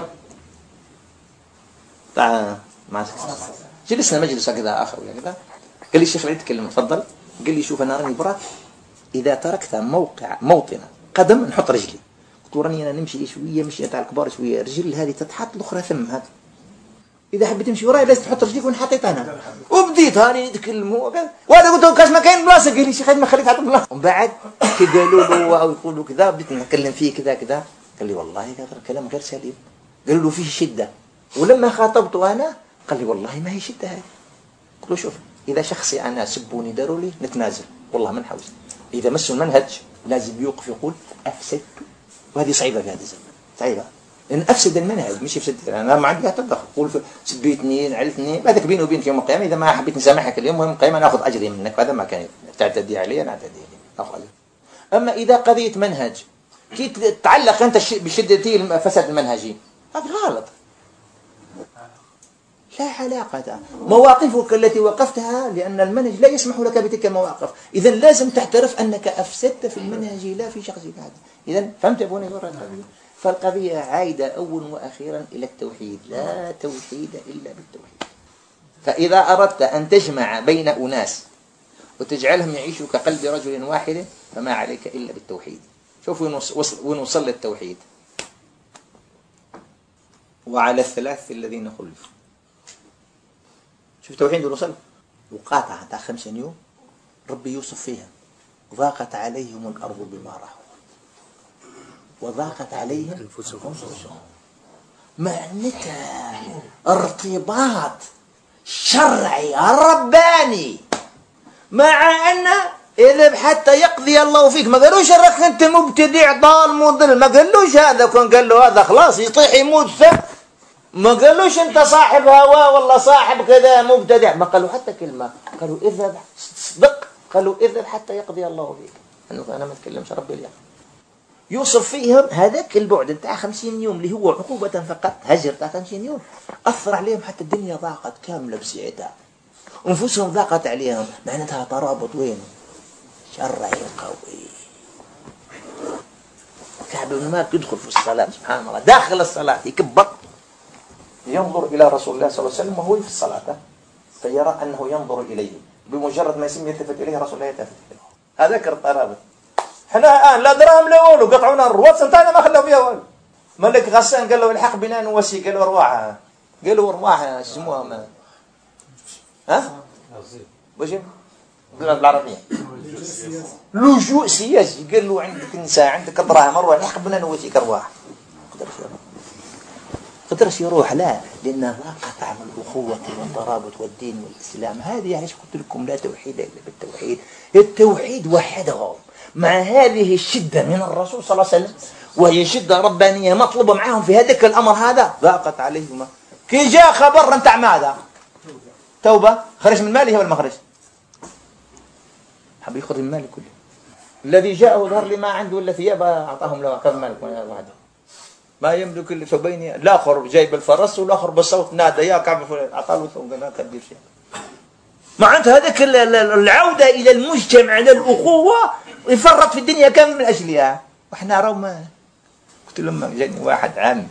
تاع مع جلسنا مجلس كذا آخر ولا كذا. قال لي الشيخ العيد تكلم تفضل. قال لي شوف أنا راني براك إذا تركت موطنا قدم نحط رجلي. قلت راني أنا نمشي شوية مشي تاع الكبار شوية رجل هذه تتحط الأخرى ثم هذا إذا حبيت تمشي وراي لازم تحط رجليك وين حطيت أنا وبديت هاني نتكلموا وأنا قلت له كاش ما كاين بلاصة. قال لي شيخ ما خليك حط بلاصة. ومن بعد كي قالوا له أو يقولوا كذا بديت نتكلم فيه كذا كذا. قال لي والله هذا الكلام غير سليم. قالوا له فيه شدة. ولما خاطبته أنا قال لي والله ما هي شدة هذه. قلت له شوف إذا شخصي أنا سبوني داروا لي نتنازل والله ما نحوس. إذا مسوا المنهج لازم يوقف يقول أفسدت. وهذه صعيبة في هذا الزمن صعيبة لأن أفسد المنهج مش يفسد. أنا ما عندي تدخل قول سبيتني نعلتني هذاك بيني وبينك يوم القيامة. إذا ما حبيت نسامحك اليوم يوم القيامة نأخذ أجري منك. هذا ما كان تعتدي علي أنا أعتدي عليه نأخذ أجري. أما إذا قضية منهج كي تتعلق أنت بشدة فساد المنهجي هذا غلط. لا علاقة. مواقفك التي وقفتها لأن المنهج لا يسمح لك بتلك المواقف، إذا لازم تعترف أنك أفسدت في المنهج لا في شخصك هذا. إذا فهمت يا أبوني القضية؟ فالقضية عايدة أول وأخيرا إلى التوحيد، لا توحيد إلا بالتوحيد. فإذا أردت أن تجمع بين أناس وتجعلهم يعيشوا كقلب رجل واحد فما عليك إلا بالتوحيد. شوف وين وصل للتوحيد. وعلى الثلاث الذين خلفوا. شوف التوحيد وصل وقاطع تاع 50 يوم ربي يوصف فيها ضاقت عليهم الأرض بما رحبت وضاقت عليهم أنفسهم. معناتها ارتباط شرعي رباني، مع أن إذا حتى يقضي الله فيك ما قالوش راك أنت مبتدع ضال مضل، ما قالوش هذا. كون قال له هذا خلاص يطيح يموت سب، ما قالوش أنت صاحب هوا والله صاحب كذا مبتدع، ما قالوا حتى كلمة. قالوا اذهب صدق، قالوا اذهب حتى يقضي الله فيك. أنا ما أتكلمش ربي اليوم. يوصف فيهم هذاك البعد نتاع 50 يوم اللي هو عقوبة فقط، هجر تاع 50 يوم أثر عليهم حتى الدنيا ضاقت كاملة بسعتها، أنفسهم ضاقت عليهم. معناتها ترابط وين شرعي قوي. كعب بن مالك يدخل في الصلاة سبحان الله، داخل الصلاة يكبر ينظر إلى رسول الله صلى الله عليه وسلم وهو في الصلاة، فيرى أنه ينظر إليه، بمجرد ما يسمى يلتفت إليه رسول الله يلتفت إليه. هذاك الترابط. احنا الآن لا دراهم لا والو، قطعونا الرواس نتاعنا ما خلاو فيها والو. ملك غسان قال له الحق بنا نواسي، قال له ارواحها، قالوا ارواحها اسموها ما باش بالعربية لجوء سياسي. قال له عندك نساء عندك دراهم اروح الحق بنا نواسيك ارواح. قدرش يروح لا، لأن ضاقت عن الأخوة والترابط والدين والإسلام. هذه علاش قلت لكم لا توحيد إلا بالتوحيد. التوحيد وحدهم مع هذه الشدة من الرسول صلى الله عليه وسلم، وهي شدة ربانية مطلوبة معهم في هذاك الأمر هذا، ضاقت عليهما. كي جاء خبر نتاع ماذا؟ توبة، خرج من ماله ولا ما خرج؟ حب يخرج من ماله كله. الذي جاءه ظهر لي ما عنده إلا ثياب أعطاهم له كم مالك وحده ما يملك إلا ثوبين. الآخر جايب الفرس والآخر بالصوت نادى يا كعب فلان، أعطاه ثوب قال لا كدير شيء. معناتها هذاك العودة إلى المجتمع إلى الأخوة يفرط في الدنيا كم من أجلها. وإحنا راو ما قلت لهم جاني واحد عامي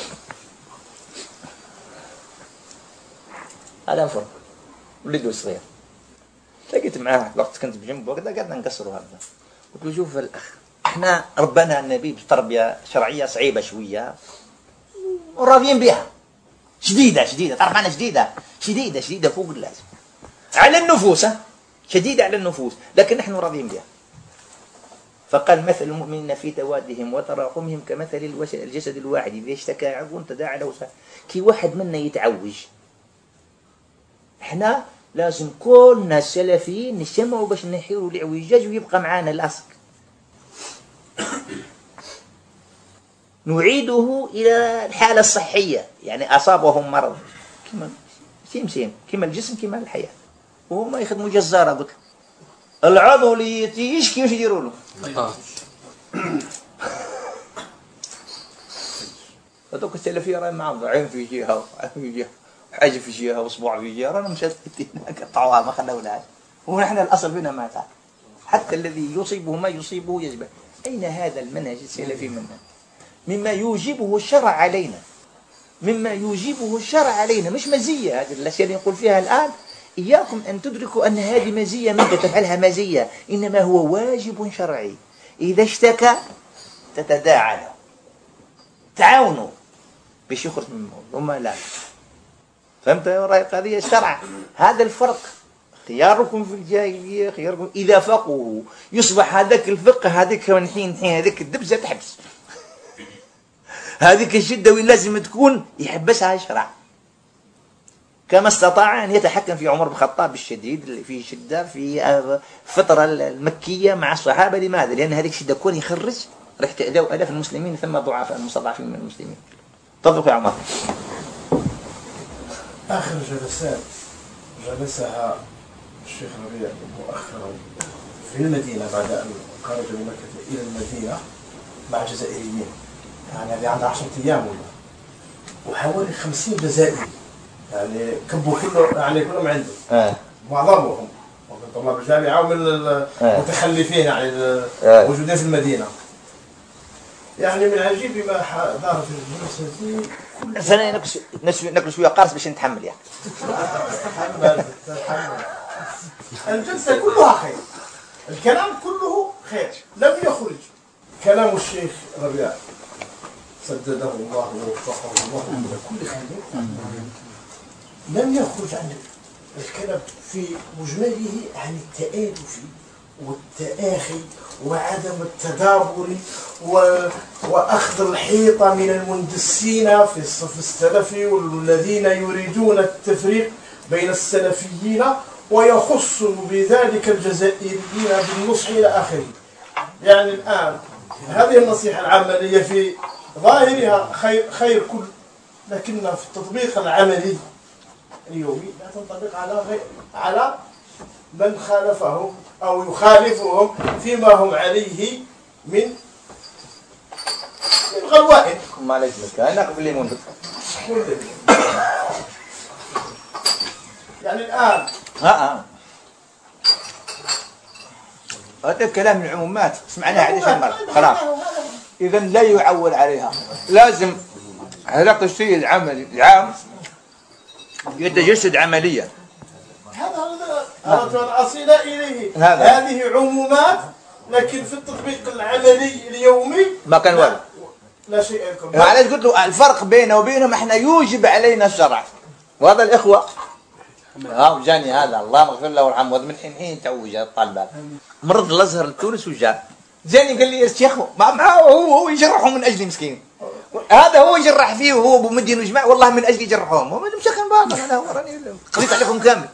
هذا فرق ولده صغير، لقيت معاه وقت كنت بجنبه وكذا قعدنا نقصروا هذا. قلت له شوف الأخ، احنا ربنا النبي بتربية شرعية صعيبة شوية وراضيين بها، شديدة تعرف معنى شديدة فوق اللازم على النفوس، شديدة على النفوس، لكن نحن راضيين بها. فقال مثل المؤمنين في توادهم وتراحمهم كمثل الجسد الواحد إذا اشتكى عضو تداعى له سائر. كي واحد منا يتعوج، احنا لازم كلنا السلفيين نجتمعوا باش نحيروا الاعوجاج ويبقى معانا الاصل، نعيده الى الحاله الصحيه. يعني اصابهم مرض كما سيم كما الجسم كما الحياه، وهما يخدموا جزاره. قلت العضو اللي يشكي واش يديروا له؟ هذوك السلفيه راهم معهم عين في جهه حاجه في جهه واصبع في جهه، رانا مشتتين قطعوها ما خلوناش. ونحن الاصل فينا ما تعرف، حتى الذي يصيبه ما يصيبه يجبه. اين هذا المنهج السلفي مما يوجبه الشرع علينا، مش مزيه. هذه الاشياء اللي نقول فيها الان اياكم ان تدركوا ان هذه مزيه منك تفعلها مزيه، انما هو واجب شرعي. اذا اشتكى تتداعى له، تعاونوا باش يخرج من الموضوع وما لا. فهمت يا راي قضيه الشرع؟ هذا الفرق. خياركم في الجاهليه خياركم اذا فقهوا، يصبح هذاك الفقه هذيك من حين هذيك الدبزه تحبس، هذيك الشده وين لازم تكون يحبسها الشرع. كما استطاع ان يتحكم في عمر بن الخطاب الشديد في شده في الفتره المكيه مع الصحابه. لماذا؟ لان هذيك الشده كون يخرج راح تأذوا الاف المسلمين ثم ضعفاء المستضعفين من المسلمين. تفضل يا عمر. آخر جلسات جلسها الشيخ ربيع مؤخرا في المدينة بعد أن خرج من مكة إلى المدينة مع جزائريين، يعني هذه عندها 10 أيام ولا، وحوالي 50 جزائري يعني كبوا كله يعني كلهم عنده معظمهم من طلاب الجامعة ومن المتخلفين يعني الموجودين في المدينة. يعني من العجيب ما دار في الجلسة دي ثانيا ناكل شويه قارص باش نتحمل يعني. الجلسة كلها خير، الكلام كله خير، لم يخرج كلام الشيخ ربيع سدده الله ووفقه الله من كل خير، لم يخرج عن الكلام في مجمله عن التآلف والتآخي وعدم التدابر وأخذ الحيطة من المندسين في الصف السلفي والذين يريدون التفريق بين السلفيين، ويخص بذلك الجزائريين بالنصح إلى آخره. يعني الآن هذه النصيحة العملية في ظاهرها خير كل، لكن في التطبيق العملي اليومي لا تنطبق على من خالفهم أو يخالفهم فيما هم عليه من غلوائن. ما عليك مشكلة ناكل الليمون. يعني الآن هذا كلام العمومات سمعناها عدة مرات خلاص. إذا لا يعول عليها، لازم هذاك الشيء العملي العام يتجسد عمليا. هذا أردت أن أصل إليه. هذه عمومات، لكن في التطبيق العملي اليومي ما كان والو، لا شيء يكون. علاش قلت له الفرق بينه وبينهم احنا يوجب علينا الشرع، وهذا الإخوة جاني هذا الله يغفر له ويرحمه من حين توج الطالب مرض الأزهر لتونس وجاء جاني قال لي يا شيخ معاه هو يجرحهم من أجلي مسكين، هذا هو يجرح فيه وهو بمدين وجماع والله من أجل يجرحهم وما مشكل باطل. أنا وراني قريت عليكم كامل.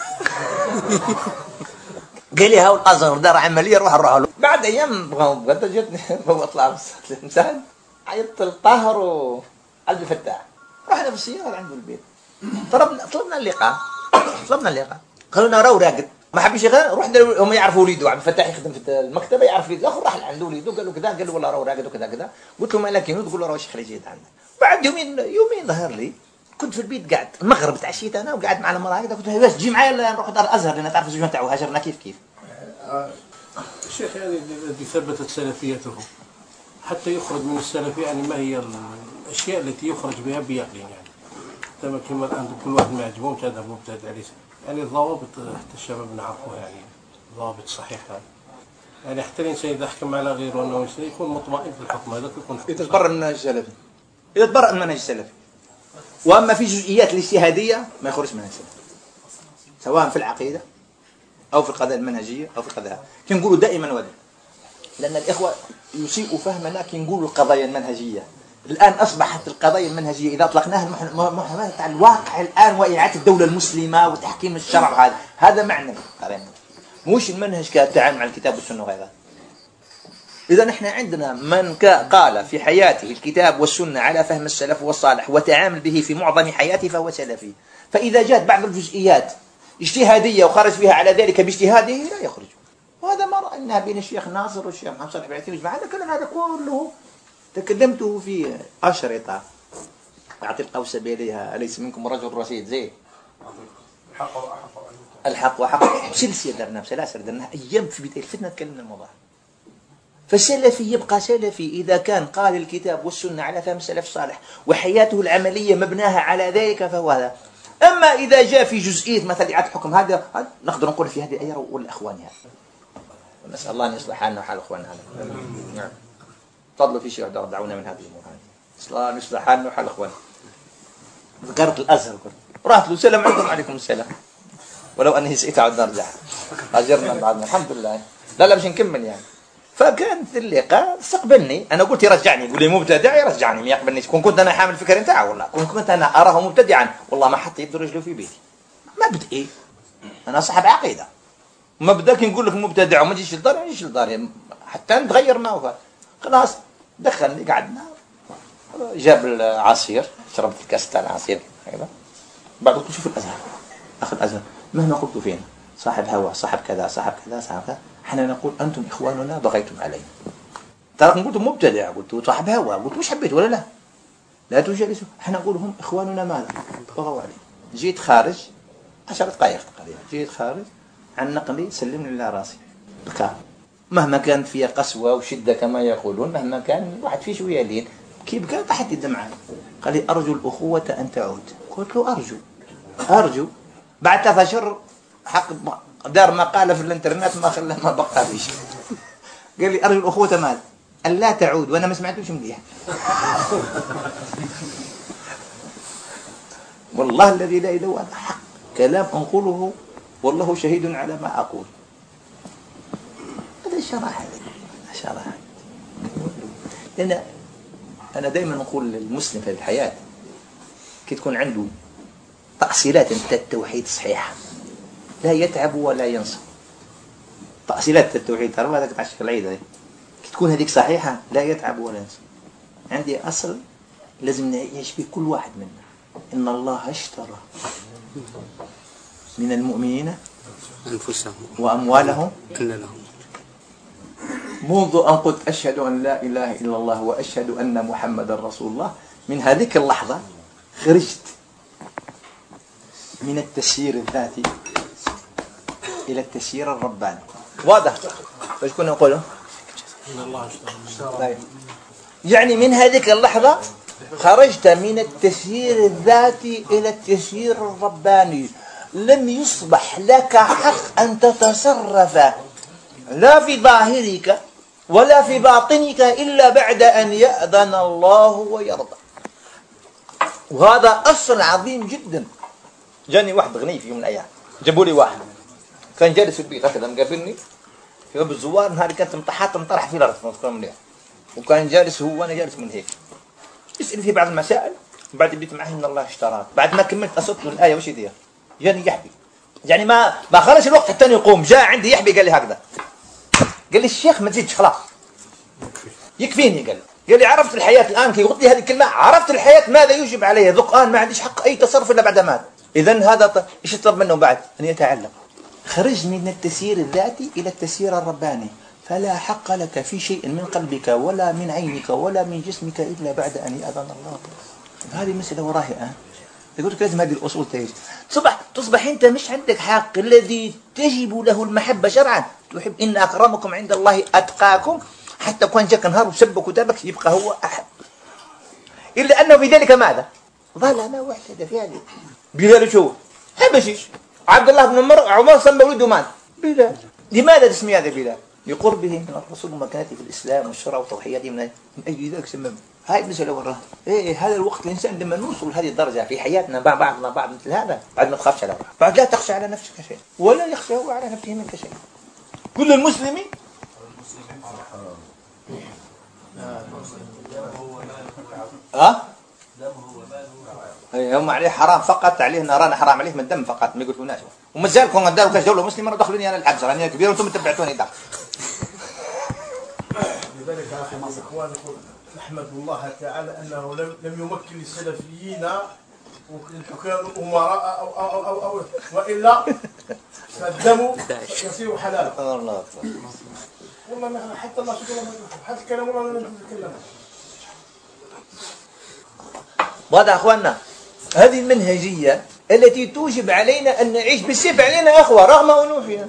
قال لي هاو الأزهر دار عملية روح له. بعد أيام بغدا جتني بطلع مساعد عيطت الطاهر وعبد الفتاح، رحنا بالسيارة عنده البيت طلبنا اللقاء قالوا لنا راهو راقد ما حبش يغير. رحنا هم يعرفوا وليده عبد الفتاح يخدم في المكتبه يعرف وليده، الاخر راح لعنده وليده قال له كذا، قال له والله راهو راقد وكذا كذا. قلت له ما لكن تقول له راهو شيخ جيد عندك. بعد يومين ظهر لي كنت في البيت قاعد المغرب تعشيت انا وقاعد مع المراه هكذا، قلت له باش تجي معايا نروح دار الازهر لان تعرف الزوجه تاعو هاجرنا كيف الشيخ يعني الذي ثبتت سلفيته حتى يخرج من السلفيه، يعني ما هي الاشياء التي يخرج بها بيقين يعني كما الان كل واحد ما يعجبهمش هذا مبتدع ليس يعني الضوابط الشباب نعرفوها يعني ضوابط صحيحه يعني حتى الانسان اذا حكم على غيره انه يكون مطمئن في الحكم هذا يكون يتبرأ من المنهج السلفي، يتبرأ من المنهج السلفي. واما في جزئيات الاجتهاديه ما يخرج منها السلف سواء في العقيده او في القضايا المنهجيه او في القضايا كي نقولوا دائما ودا، لان الاخوه يسيئوا فهمنا كي نقولوا القضايا المنهجيه. الآن أصبحت القضايا المنهجية إذا أطلقناها محاماة على الواقع الآن وإعادة الدولة المسلمة وتحكيم الشرع، هذا معنى مش المنهج كالتعامل مع الكتاب والسنة وغيرها. إذا نحن عندنا من قال في حياته الكتاب والسنة على فهم السلف والصالح وتعامل به في معظم حياته فهو سلفي. فإذا جاءت بعض الجزئيات اجتهادية وخرج فيها على ذلك باجتهاده لا يخرج. وهذا ما رأيناه بين الشيخ ناصر والشيخ محمد صالح بعثيمي وجماعة. هذا كله تكلمته في أشرطة أعطي القوس بيليها أليس منكم رجل رشيد زين الحق وحق سلسلة درنا بسلاسل درناها أيام في بداية الفتنة تكلمنا الموضوع. فالسلفي يبقى سلفي إذا كان قال الكتاب والسنة على فهم السلف الصالح وحياته العملية مبناها على ذلك فهو هذا. أما إذا جاء في جزئية مثل إعادة حكم هذا نقدر نقول في هذه الآية والأخوان هذا. نسأل الله أن يصلح حالنا وحال أخواننا هذا. نعم. تفضلوا في شيء دعونا من هذه الأمور هذه. نسأل الله أن يصلح حالنا وحال أخواننا. ذكرت الأزهر رحت له سلام عليكم وعليكم السلام. ولو أني سئت عد نرجع. أجرنا بعضنا الحمد لله. لا باش نكمل يعني. فكانت اللقاء استقبلني. أنا قلت يرجعني يقول لي مبتدع يرجعني ما يقبلنيش. كنت أنا حامل الفكر نتاعه والله. كنت أنا أراه مبتدعا والله ما حط يد رجله في بيتي. مبدئي أنا صاحب عقيدة. مبدأك نقول لك مبتدع وما تجيش للدار يجيش للدار حتى نتغير ما هو خلاص. دخلني قعدنا جاب العصير شربت الكاس تاع العصير هكذا. بعد قلت شوف الأزهر أخذ الأزهر مهما قلت فينا صاحب هوى صاحب كذا صاحب كذا صاحب كذا. احنا نقول أنتم إخواننا بغيتم علينا ترى قلت مبتدع، قلت صاحب هوا، قلت مش حبيت ولا لا؟ لا تجلسوا، احنا نقول هم اخواننا ماذا؟ بغوا عليه. جيت خارج 10 دقائق تقريبا، جيت خارج عنق لي سلمني على راسي بكى. مهما كانت فيها قسوة وشدة كما يقولون، مهما كان واحد فيه شوية لين كي بكى طاحت الدمعة. قال لي أرجو الأخوة أن تعود. قلت له أرجو. بعد 3 أشهر حق دار مقالة في الانترنت ما بقى فيش. قال لي أرجو الأخوة ماذا؟ أن لا تعود، وأنا ما سمعتوش مليح. والله الذي لا إله إلا هو حق كلام أنقله، والله شهيد على ما أقول. هذا شرح لأن أنا دائما أقول للمسلم في الحياة كي تكون عنده تأصيلات التوحيد صحيحة لا يتعب ولا ينصب. تأصيلات التوحيد ترى هذاك تاع الشيخ العيد كي تكون هذيك صحيحة لا يتعب ولا ينصب. عندي أصل لازم نعيش به كل واحد منا. إن الله اشترى من المؤمنين أنفسهم وأموالهم إن لهم منذ أن قلت أشهد أن لا إله إلا الله وأشهد أن محمد رسول الله. من هذيك اللحظة خرجت من التسيير الذاتي إلى التسيير الرباني. واضح؟ ايش كنا نقوله؟ يعني من هذيك اللحظة خرجت من التسيير الذاتي إلى التسيير الرباني. لم يصبح لك حق أن تتصرف لا في ظاهرك ولا في باطنك إلا بعد أن يأذن الله ويرضى. وهذا أصل عظيم جدا. جاني واحد غني في يوم من الأيام، جابوا لي واحد كان جالس في البيت هكذا مقابلني في باب الزوار، نهار كانت مطحات مطرح في الأرض مليح، وكان جالس هو وأنا جالس من هيك يسأل في بعض المسائل. بعد بديت معه إن الله اشتراك. بعد ما كملت أصدت الآية وش ديها جاني يحبي، يعني ما خلص الوقت حتى يقوم، جاء عندي يحبي قال لي هكذا، قال لي الشيخ ما تزيدش خلاص يكفيني. قال لي عرفت الحياة الآن كي قلت لي هذه الكلمة، عرفت الحياة ماذا يجب عليه، ذوق الآن ما عنديش حق أي تصرف إلا بعد مات. إذن هذا إيش يطلب منه بعد؟ أن يتعلم. خرج من التسيير الذاتي إلى التسيير الرباني، فلا حق لك في شيء من قلبك ولا من عينك ولا من جسمك إلا بعد أن يأذن الله. هذه مسألة وراها الآن. يقول لك لازم هذه الأصول تيجي. تصبح أنت مش عندك حق الذي تجب له المحبة شرعا. تحب إن أكرمكم عند الله أتقاكم، حتى كان جاك نهار وسب كتابك يبقى هو أحد، إلا أنه في ذلك ماذا؟ ظلم واعتدى في هذه. بلال شو؟ حبشيش عبد الله بن عمر سمى ولده مات بلال. لماذا تسمي هذا بلال؟ لقربه من الرسول ومكانته في الإسلام والشرع وتضحيته من أجل ذلك سمى. هاي المسألة وراها. هذا الوقت الإنسان لما نوصل هذه الدرجة في حياتنا بعضنا بعض مثل هذا، بعد ما تخافش على بعض، بعد لا تخشى على نفسك شيء ولا يخشى هو على نفسه منك شيء. كل المسلمين هم عليه حرام فقط، عليه نرانا حرام عليه من الدم فقط، ما يقولوناش. ومازال كون داروا كاش دولة مسلمة دخلوني أنا الحبس راني كبير وانتم تبعتوني داخل. لذلك أخي الإخوان نحمد الله تعالى أنه لم يمكن السلفيين وكانوا أمراء أو وإلا فالدم يصير حلالا. الله والله حتى الله شكرا حتى الكلام والله لم نتكلم. واضح أخواننا، هذه المنهجية التي توجب علينا أن نعيش بالسيف علينا أخوة رغم أنوفنا.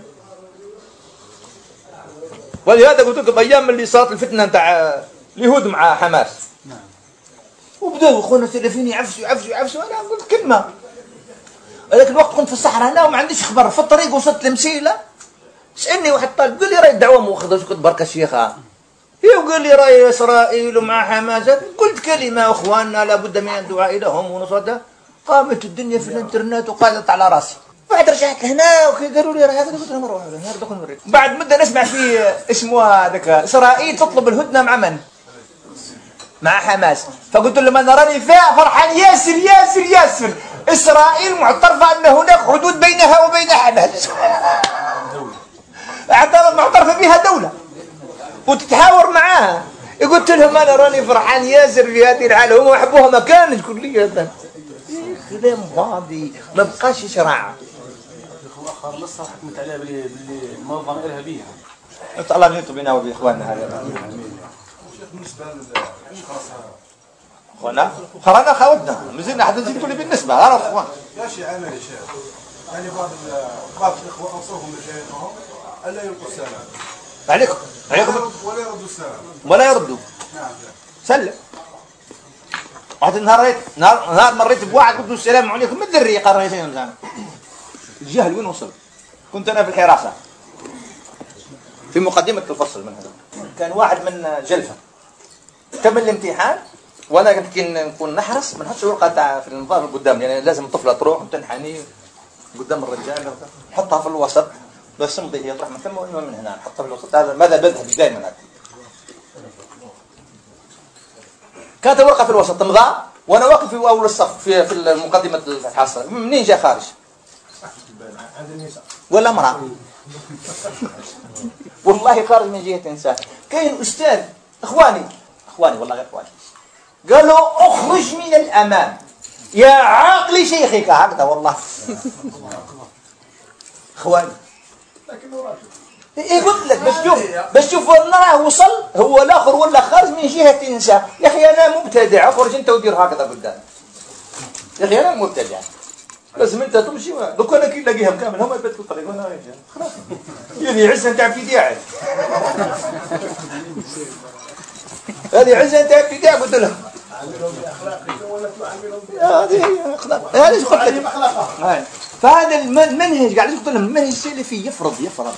ولهذا قلت لكم أيام اللي صارت الفتنة نتاع اليهود مع حماس، وبدأوا أخونا السلفيين يعفسوا. أنا قلت كلمة ذاك الوقت كنت في الصحراء هنا وما عنديش خبر، في الطريق وصلت لمسيلة سألني واحد طالب قال لي راهي الدعوة مؤخذة كنت بركة الشيخة، يقول لي راهي إسرائيل مع حماس. قلت كلمة أخواننا لابد من الدعاء لهم ونصرة. قامت الدنيا في الانترنت وقالت على راسي. بعد رجعت هنا وقالوا لي راه هذا، قلت لهم روح هنا دوك نوريك. بعد مدة نسمع في اسمه هذاك إسرائيل تطلب الهدنة مع من؟ مع حماس. فقلت لهم أنا راني فيها فرحان ياسر. إسرائيل معترفة أن هناك حدود بينها وبين حماس. معترفة بها دولة وتتحاور معاها. قلت لهم أنا راني فرحان ياسر في هذه الحالة، هم يحبوها ما كانت كلية. كلام فاضي ما بقاش يشرع. اخر لسه حكمت عليها باللي منظمه ارهابيه. الله يطول بنا وباخواننا هذا. بالنسبه يعني خلاص خونا خرنا خاودنا مازلنا حتى تزيد تقول لي بالنسبه راه اخوان يا شيخ عامل يا شيخ يعني بعض الاخوه اوصوهم لشيخهم الا يلقوا السلام عليكم ولا يردوا السلام ولا يردوا. نعم سلم. واحد نهار مريت بواحد قلت له السلام عليكم ما الدري قرر يسلم زعما. الجهل وين وصل؟ كنت انا في الحراسه في مقدمه الفصل من هذا، كان واحد من جلفه كمل الامتحان وانا قلت كي نكون نحرس ما نحطش ورقه تاع في النظام قدام، يعني لازم الطفله تروح وتنحني قدام الرجال نحطها في الوسط بس تمضي هي تروح من ثم واما من هنا نحطها في الوسط. هذا ماذا بذهب دائما هكذا. كانت الورقه في الوسط تمضى وانا واقف في اول الصف في مقدمه الحصه. منين جاء خارج؟ ولا امراه والله خارج من جهه انسان. كاين استاذ اخواني والله غير اخواني قال له اخرج من الامام يا عاقل شيخك هكذا والله. اخواني ايه قلت لك بس شوف راه وصل هو الاخر ولا خارج من جهه انسان. يا اخي انا مبتدع اخرج انت ودير هكذا قدام. يا اخي انا مبتدع لازم انت تمشي دوك انا كي نلاقيهم كامل هما يبدلوا الطريق وانا خلاص يعني عزه نتاع ابتداع هذه عزه نتاع ابتداع قلت لهم هذه هي اخلاق. هذه قلت لك فهذا المنهج قاعد قلت لهم المنهج السلفي يفرض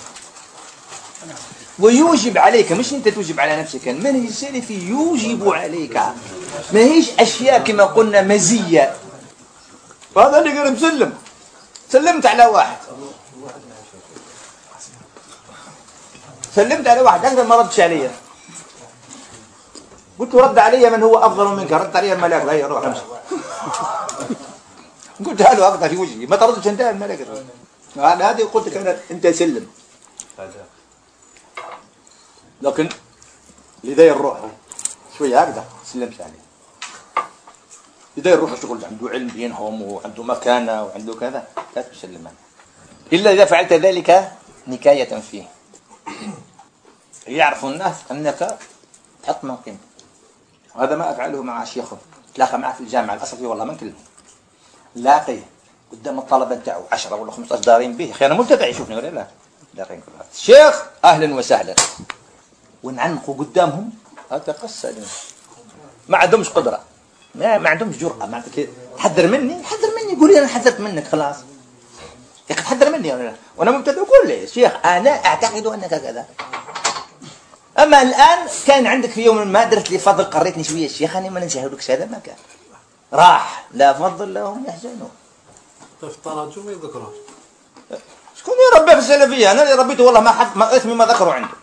ويوجب عليك، مش انت توجب على نفسك. المنهج السلفي يوجب عليك، ما هيش اشياء كما قلنا مزيه. وهذا اللي قال سلمت على واحد اكثر ما ردش علي. قلت رد علي من هو افضل منك، رد علي الملاك هيا روح امشي. قلت له اقدر في وجهي ما تردش انت الملاك. هذه قلت لك انت سلم، لكن لذي الروح شويه هكذا سلمت عليه. لذي الروح شغل عنده علم بينهم وعنده مكانه وعنده كذا لا تسلم عنه الا اذا فعلت ذلك نكايه فيه. يعرف الناس انك تحط من قيمته. وهذا ما افعله مع شيخهم. تلاقى معه في الجامعه الاصلي والله ما نكلمه لاقيه قدام الطلبه تاعو 10 ولا 15 دارين به. اخي انا مبتدع يشوفني ولا لا دارين كلها الشيخ اهلا وسهلا ونعنقوا قدامهم. هذا قصه ما عندهمش قدره ما عندهمش جرأة. ما تحذر مني قول لي انا حذرت منك خلاص يا اخي تحذر مني ولا لا. وانا مبتدع اقول لي شيخ انا اعتقد انك كذا. اما الان كان عندك في يوم ما درت لي فضل قريتني شويه الشيخ انا ما ننساهولكش هذا ما كان راح لا فضل لهم يحزنون. في التراجم يذكرون شكون يربى في السلفيه؟ انا اللي ربيته والله ما اسمي ما ذكروا عنده.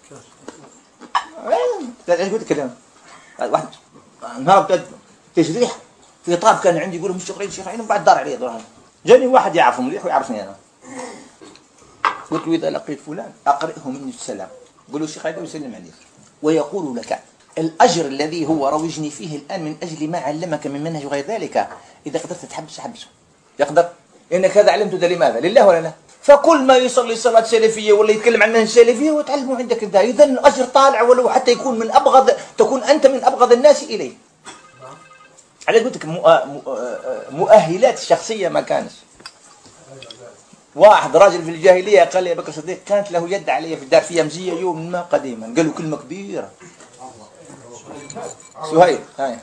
لا قلت كلام واحد نهار تشريح في طاب كان عندي يقولوا مش قريت شيخ عينهم بعد دار عليه ظهر. جاني واحد يعرفه مليح ويعرفني انا. قلت له اذا لقيت فلان اقرئه مني السلام قولوا شيخ هذا يسلم عليك ويقول لك الاجر الذي هو روجني فيه الان من اجل ما علمك من منهج وغير ذلك. اذا قدرت تحبسه يقدر انك هذا علمته ده لماذا؟ لله ولا لا؟ فكل ما يصلي صلاه سلفيه ولا يتكلم عن منهج سلفيه وتعلمه عندك انت. اذا الاجر طالع ولو حتى يكون تكون انت من ابغض الناس اليه. على قلت لك مؤهلات الشخصيه ما كانش. واحد راجل في الجاهليه قال لي يا بكر صديق كانت له يد علي في الدار في يمزيه يوم ما قديما. قال له كلمه كبيره. سهيل هاي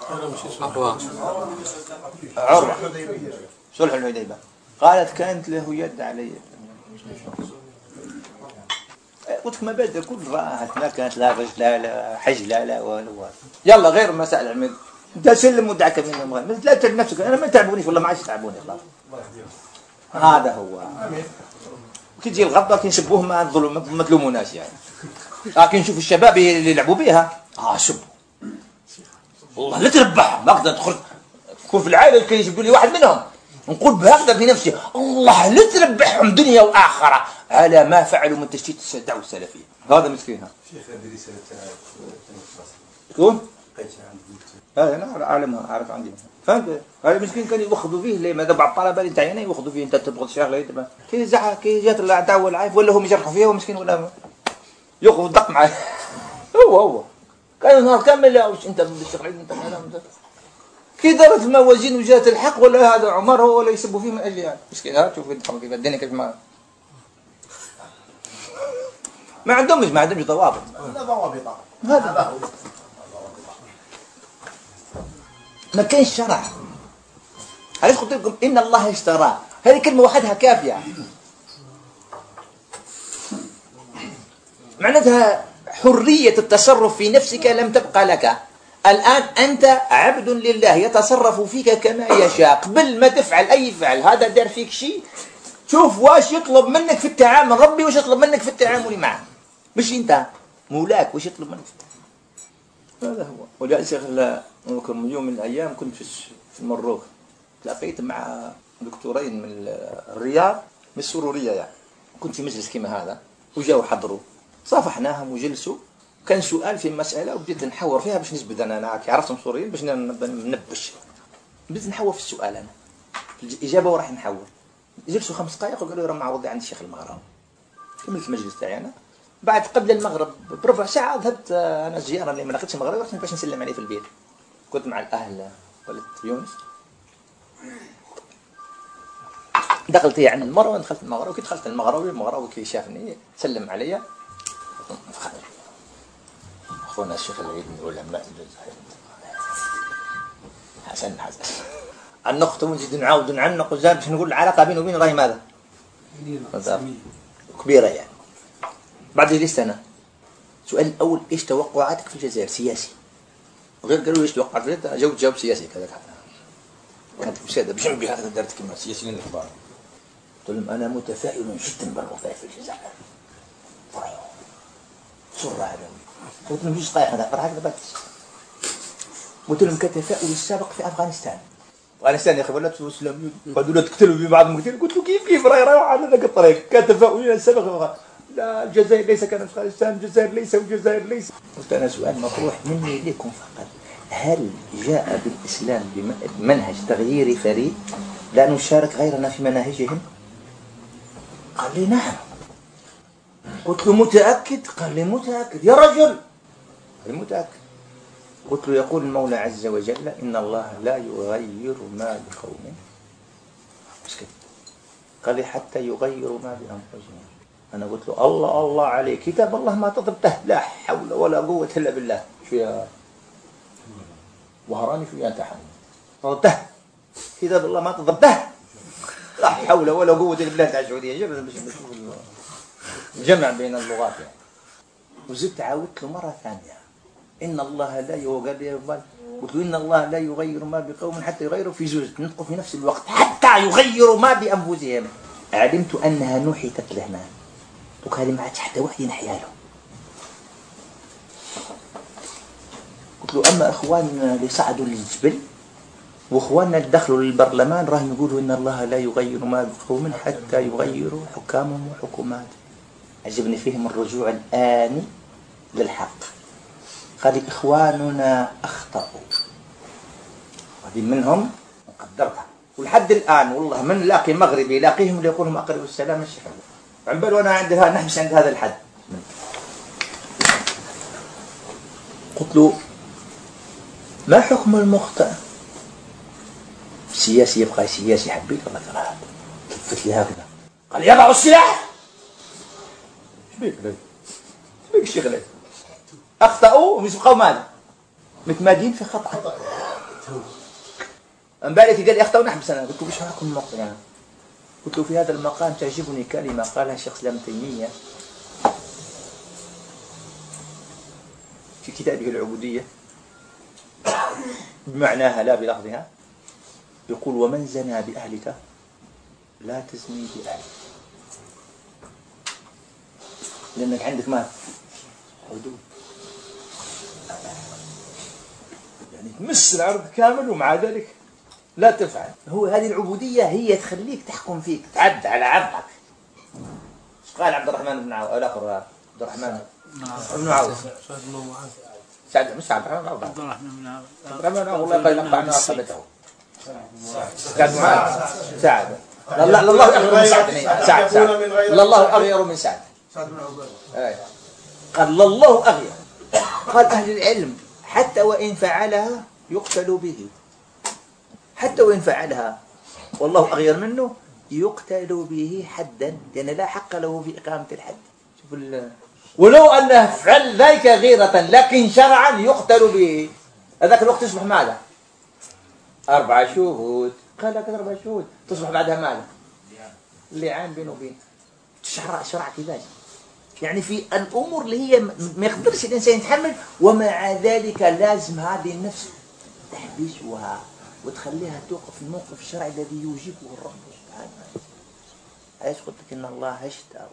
عروه صلح الحديبيه قالت كانت له يد علي. قلت لك مبادئ كل راحت ما كانت لا رجل لا حج لا ولا يلا غير مسائل علميه. انت سلم ودعك منهم لا تتعب نفسك. انا ما تعبونيش والله ما عادش تعبوني خلاص. هذا هو كي تجي الغضبه كي نشبوه ما تلوموناش يعني. لكن نشوف الشباب اللي يلعبوا بها شبوا والله لا تربحهم هكذا تخرج تكون في العائله كي يجيبوا لي واحد منهم نقول بهكذا في نفسي الله لا تربحهم دنيا واخره على ما فعلوا من تشتيت الدعوه السلفيه. هذا مسكين. شيخ هذه رساله شكون؟ هذا انا اعرف عندي فهمت. هذا مسكين كان ياخذوا فيه ليه ماذا بعض الطلبه اللي تاعنا ياخذوا فيه انت تبغض الشيخ لا يتبع كي زعق كي جات الدعوه العايف ولا هم يجرحوا فيه ومسكين ولا ياخذ الدق معاه هو كانوا نهار كامل لا واش انت بالشيخ العيد انت انت كي دارت الموازين وجات الحق ولا هذا عمر هو ولا يسبوا فيه من اجل هذا مسكين. ها شوف كيف الدنيا كيف ما عندهمش ضوابط. لا ضوابط. هذا ما كاينش شرع. علاش قلت لكم ان الله اشترى، هذه كلمه وحدها كافيه. معناتها حريه التصرف في نفسك لم تبقى لك. الان انت عبد لله يتصرف فيك كما يشاء. قبل ما تفعل اي فعل هذا دار فيك شيء، شوف واش يطلب منك في التعامل، ربي واش يطلب منك في التعامل معه، مش انت مولاك واش يطلب منك. هذا هو. ولذلك نذكر يوم من الايام كنت في المروك، تلاقيت مع دكتورين من الرياض من السروريه يعني، كنت في مجلس كيما هذا وجاوا حضروا، صافحناهم وجلسوا، كان سؤال في مساله وبديت نحور فيها باش نثبت انا كي عرفتهم سوريين باش ننبش، بديت نحور في السؤال انا في الاجابه وراح نحور. جلسوا 5 دقائق وقالوا راه معوضي عند الشيخ المغرب. كملت المجلس تاعي انا، بعد قبل المغرب بربع ساعه ذهبت انا زياره اللي ما لقيتش المغرب، رحت باش نسلم عليه في البيت، كنت مع الاهل ولد يونس. دخلت هي عند المروه ودخلت المغرب، كي دخلت المغربي كي شافني سلم عليا اخونا الشيخ العيد من العلماء الجزائر حسن النقطة ونزيد نعاود نعنق وزاد باش نقول العلاقة بينه وبين راهي ماذا؟ كبيرة يعني. بعد جلست أنا سؤال الأول إيش توقعاتك في الجزائر سياسي؟ غير قالوا إيش توقعات في الجزائر؟ جاوب سياسي كذا كانت مساعدة بجنبي هكذا درت كلمة سياسيين الكبار. قلت لهم أنا متفائل جدا بالوضع في الجزائر. سرعة هذا. قلت لهم مش طايح هذا فرحة هكذا بس. قلت لهم كتفاؤل السابق في أفغانستان. أفغانستان يا أخي ولا تسلم قالوا لا تقتلوا في بعض المقتلين. قلت له كيف راهي على ذاك الطريق كتفاؤل السابق. لا الجزائر ليس كأفغانستان، الجزائر ليس. قلت أنا سؤال مطروح مني لكم فقط، هل جاء بالإسلام بمنهج تغييري فريد لا نشارك غيرنا في مناهجهم؟ قال لي نعم. قلت له متأكد؟ قال لي متأكد. يا رجل قال لي متأكد. قلت له يقول المولى عز وجل إن الله لا يغير ما بقوم مش كده. قال لي حتى يغيروا ما بأنفسهم. أنا قلت له الله عليك، كتاب الله ما تضبطه، لا حول ولا قوة إلا بالله. شو يا وهراني شو يا تحمل تضبطه كتاب الله ما تضبطه، لا حول ولا قوة إلا بالله. تاع السعودية جمع بين اللغات يعني. وزدت عاودت له مرة ثانية إن الله لا يغير، قلت له إن الله لا يغير ما بقوم حتى يغيروا في زوج نطقوا في نفس الوقت حتى يغيروا ما بأنفسهم. علمت أنها نحتت لهنا وكان ما عادش حتى واحد ينحيها له. قلت له أما إخواننا اللي صعدوا للجبل وإخواننا اللي دخلوا للبرلمان راهم يقولوا إن الله لا يغير ما بقوم حتى يغيروا حكامهم وحكوماتهم. عجبني فيهم الرجوع الآن للحق. قال إخواننا أخطأوا، هذه منهم قدرتها. ولحد الآن والله من لاقي مغربي لاقيهم اللي يقولهم أقربوا السلام الشيخ عن بال وأنا نحبس عند هذا الحد. قلت له ما حكم المخطئ؟ سياسي يبقى سياسي حبيت الله كرهت. لفت لي هكذا قال يضعوا السلاح. شبيك الشيخ لي أخطأوا ويبقوا ماذا؟ متمادين في خطأ. امبارح قال لي أخطأوا نحبس أنا. قلت له وش حكم المخطئ يعني؟ قلت له في هذا المقام تعجبني كلمة قالها الشيخ الإسلام ابن تيمية في كتابه العبودية بمعناها لا بلفظها. يقول ومن زنى بأهلك لا تزني بأهلك، لأنك عندك ما حدود يعني تمس العرض كامل ومع ذلك لا تفعل. هو هذه العبودية هي تخليك تحكم فيك تعد على عرضك. قال عبد الرحمن بن عوف الآخر عبد الرحمن بن عوف سعد مش عبد الرحمن عبد الرحمن والله قال يقطعنا عقبته سعد معاذ سعد لا الله أغير من سعد الله أغير من سعد قال الله أغير قال أهل العلم حتى وإن فعلها يقتل به، حتى وإن فعلها والله أغير منه يقتل به حدا، لأن لا حق له في إقامة الحد. شوف ولو أنه فعل ذلك غيرة لكن شرعا يقتل به. هذاك الوقت تصبح ماذا؟ 4 شهود. قال لك 4 شهود تصبح بعدها ماذا؟ اللعان بينه وبين شرع كذلك. يعني في الأمور اللي هي ما يقدرش الإنسان يتحمل، ومع ذلك لازم هذه النفس تحبسها وتخليها توقف في الموقف الشرعي الذي يوجبه الرب سبحانه. ايش قلت لك ان الله اشترى،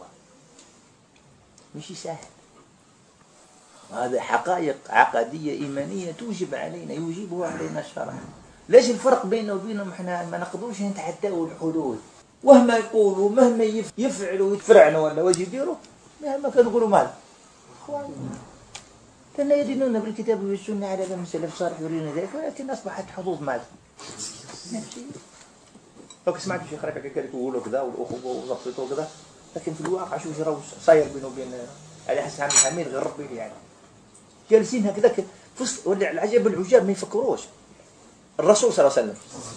مش سهل. هذا حقائق عقدية إيمانية توجب علينا، يوجبها علينا الشرع. ليش الفرق بيننا وبينهم؟ احنا ما نقدروش نتعداوا الحدود، ومهما يقولوا مهما يفعلوا يتفرعنوا ولا وجه يديروا، مهما كانوا يقولوا مال كان يدينون بالكتاب والسنة على فهم السلف الصالح يرينا ذلك، ولكن أصبحت حظوظ مال نفسي. لو سمعت الشيخ ربيع كان يقولوا كذا والأخوة وضبطوا كذا، لكن في الواقع شو جرى صاير بينه وبين علي حسن عبد الحميد غير ربي يعني جالسين هكذا فصل. ولا العجب العجاب ما يفكروش. الرسول صلى الله عليه وسلم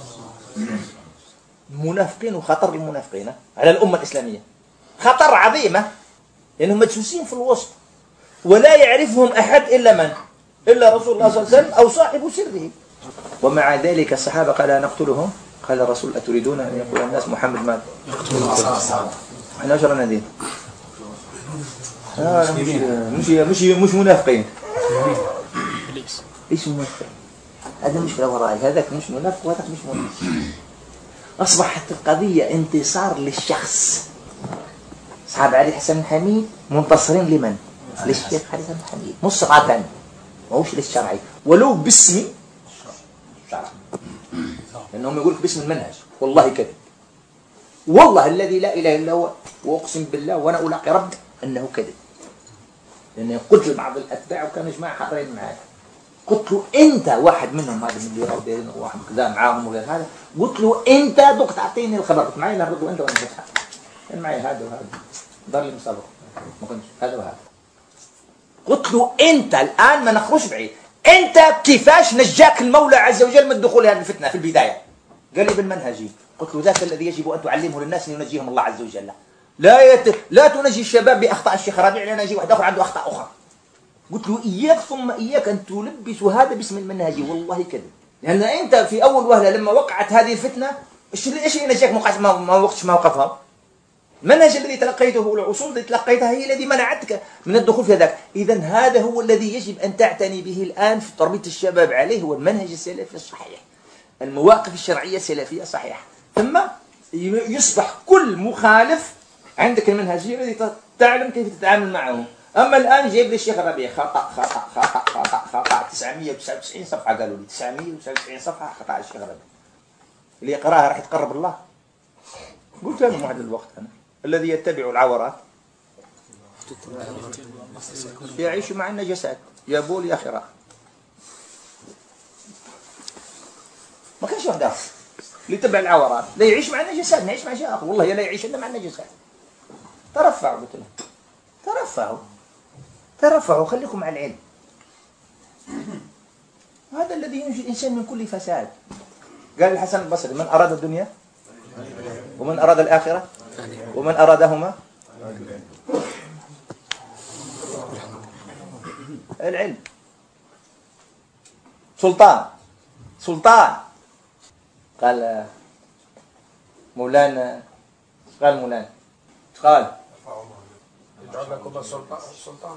المنافقين وخطر المنافقين على الأمة الإسلامية خطر عظيمة، لأنهم مدسوسين في الوسط ولا يعرفهم أحد إلا من؟ إلا رسول الله صلى الله عليه وسلم أو صاحب سره. ومع ذلك الصحابة قال نقتلهم، قال الرسول أتريدون أن يقول الناس محمد مات احنا أجرنا دين. مش منافقين. ليش منافقين؟ هذا مشكلة وراي، هذاك مش منافق وهذاك مش منافق. أصبحت القضية انتصار للشخص. أصحاب علي حسن الحميد منتصرين لمن؟ للشيخ علي حسن الحميد مصرعة، ماهوش للشرعي ولو باسم الشرع، لأنهم يقولك باسم المنهج. والله كذب، والله الذي لا إله إلا هو، وأقسم بالله وأنا ألاقي رب أنه كذب. لأنه قلت لبعض الأتباع وكانوا جماعة حاضرين معي، قلت له أنت واحد منهم، هذا من اللي راودين واحد كذا معاهم وغير هذا، قلت له أنت دوك تعطيني الخبر. قلت معي لا رد وأنت وأنا فتحة، كان معي هذا وهذا ضل لي مسابقة ما كنتش هذا وهذا. قلت له أنت الآن ما نخرج بعيد، أنت كيفاش نجاك المولى عز وجل من دخول هذه الفتنة في البداية؟ قال لي بالمنهجي. قلت له ذاك الذي يجب أن تعلمه للناس لينجيهم الله عز وجل. لا تنجي الشباب بأخطاء الشيخ ربيع، لأن يجي واحد آخر عنده أخطاء أخرى. قلت له إياك ثم إياك أن تلبس هذا باسم المنهجي، والله كذب. لأن أنت في أول وهلة لما وقعت هذه الفتنة إيش اللي نجاك ما وقتش موقفها؟ المنهج الذي تلقيته والأصول التي تلقيتها هي الذي منعتك من الدخول في ذاك. إذن هذا هو الذي يجب أن تعتني به الآن في تربية الشباب عليه، هو المنهج السلفي الصحيح، المواقف الشرعية السلفية الصحيحة. ثم يصبح كل مخالف عندك المنهجية التي تعلم كيف تتعامل معه. أما الآن جايب لي الشيخ ربيع خطأ 999 صفحة، قالوا لي 999 صفحة خطأ الشيخ ربيع، اللي يقراها راح يتقرب الله. قلت لهم واحد الوقت أنا الذي يتبع العورات يعيش مع النجسات، يا بول يا خراء. ما كانش واحد آخر اللي يتبع العورات لا يعيش مع النجسات، نعيش مع شيء آخر. والله لا يعيش إلا مع النجسات. ترفعوا، قلت لهم ترفعوا خليكم على العلم. هذا الذي ينجي الإنسان من كل فساد. قال الحسن البصري من أراد الدنيا ومن أراد الآخرة ومن أرادهما العلم. سلطان قال مولانا، قال مولانا قال يجعل لكم السلطان.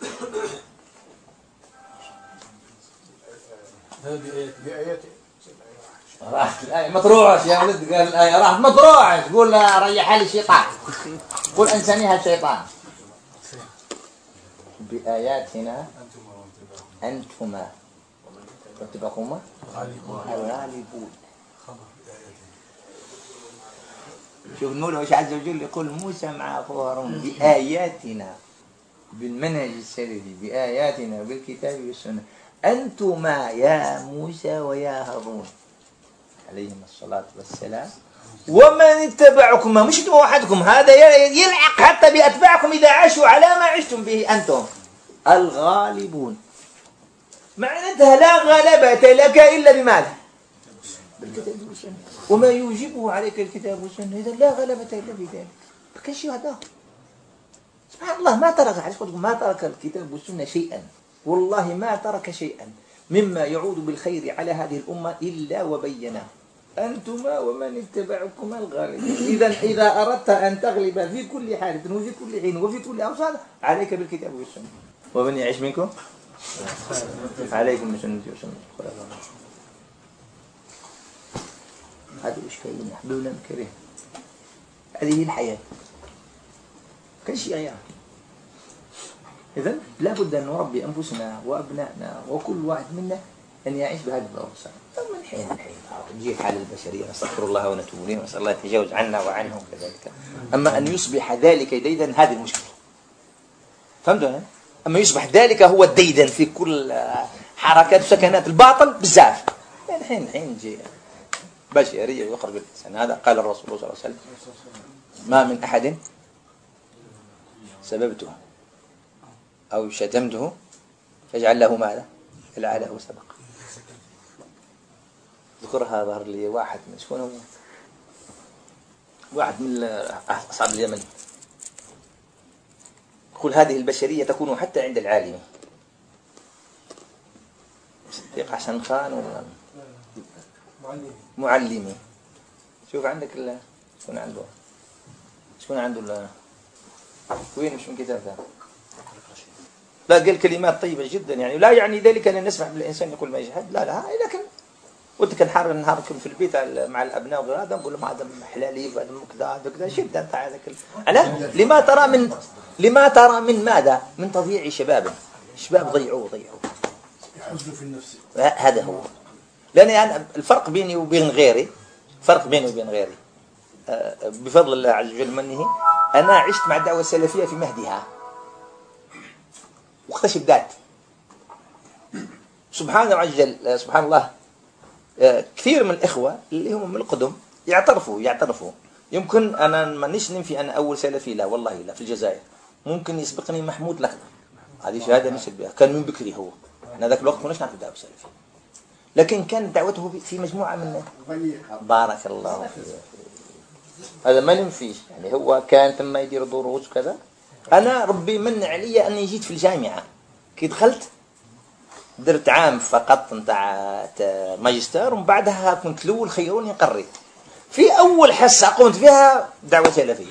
بآيات راحت الآية مطروعة يا ولد. قال الآية راحت مطروعة، تقول ريحها لي الشيطان، قل أنسانيها الشيطان. بآياتنا أنتما واتبعكما الغالبون. شوف المولى وش عز وجل يقول موسى مع أخوه هارون بآياتنا، بالمنهج السلفي، بآياتنا بالكتاب والسنة، أنتما يا موسى ويا هارون عليهم الصلاة والسلام ومن اتبعكما، مش انتم وحدكم، هذا يلعق حتى بأتباعكم إذا عاشوا على ما عشتم به أنتم الغالبون. معناتها لا غلبة لك إلا بماذا؟ بالكتاب والسنة. وما يوجبه عليك الكتاب والسنة إذا لا غلبة إلا بذلك. فكان شيء هذا سبحان الله ما ترك الكتاب والسنة شيئا، والله ما ترك شيئا مما يعود بالخير على هذه الأمة إلا وبيناه. أنتما ومن اتبعكما الغالبين. إذا أردت أن تغلب في كل حالة وفي كل حين وفي كل أوصال عليك بالكتاب والسنة. ومن يعيش منكم عليكم بسنتي وسنة الخلفاء. هذا إشكالنا حبيبنا الكريم، هذه الحياة كل شيء يعني. إذن لا بد أن نربي أنفسنا وأبنائنا وكل واحد منا أن يعيش بهذه الأوصال. من حين لحين نجي حال البشرية نستغفر الله ونتوب إليه ونسأل الله يتجاوز عنا وعنهم كذلك. أما أن يصبح ذلك ديدا هذه المشكلة. فهمتوا؟ أما يصبح ذلك هو الديدن في كل حركات وسكنات الباطل بزاف. من حين لحين نجي بشرية يخرج الإنسان. هذا قال الرسول صلى الله عليه وسلم: ما من أحد سببته أو شتمته فاجعل له ماذا؟ فلعله سبق. ذكرها ظهر لي واحد من شكون هو؟ واحد من أصحاب اليمن يقول: هذه البشرية تكون حتى عند العالم. صديق حسن خان ولا معلمي. شوف عندك شكون عنده وين مش من كتاب ذا؟ لا قال كلمات طيبة جدا يعني. لا يعني ذلك أن نسمح بالإنسان يقول ما يجحد، لا لكن وانت كان حار النهار كنت في البيت مع الأبناء وغير هذا نقول لهم هذا حلالي وهذا كذا شد أنت هذا أنا لما ترى من ماذا؟ من تضييع شباب ضيعوه يحزن في النفس. هذا هو. لأن يعني الفرق بيني وبين غيري بفضل الله عز وجل منه أنا عشت مع الدعوة السلفية في مهدها واكتشف ذات سبحان الله عز وجل. سبحان الله كثير من الإخوة اللي هم من القدم يعترفوا يمكن أنا مانيش ننفي أنا أول سلفي، لا والله لا، في الجزائر ممكن يسبقني محمود لكنة، هذه شهادة نشهد بها، كان من بكري هو. احنا ذاك الوقت كناش نعرف الدعوة السلفية، لكن كانت دعوته في مجموعة من بارك الله فيه. هذا ما ننفيش يعني، هو كان ثم يدير دروس وكذا. أنا ربي من علي أني جيت في الجامعة كي دخلت درت عام فقط نتاع ماجستير، ومن بعدها كنت الأول خيروني قريت. في أول حصة قمت فيها دعوة سلفية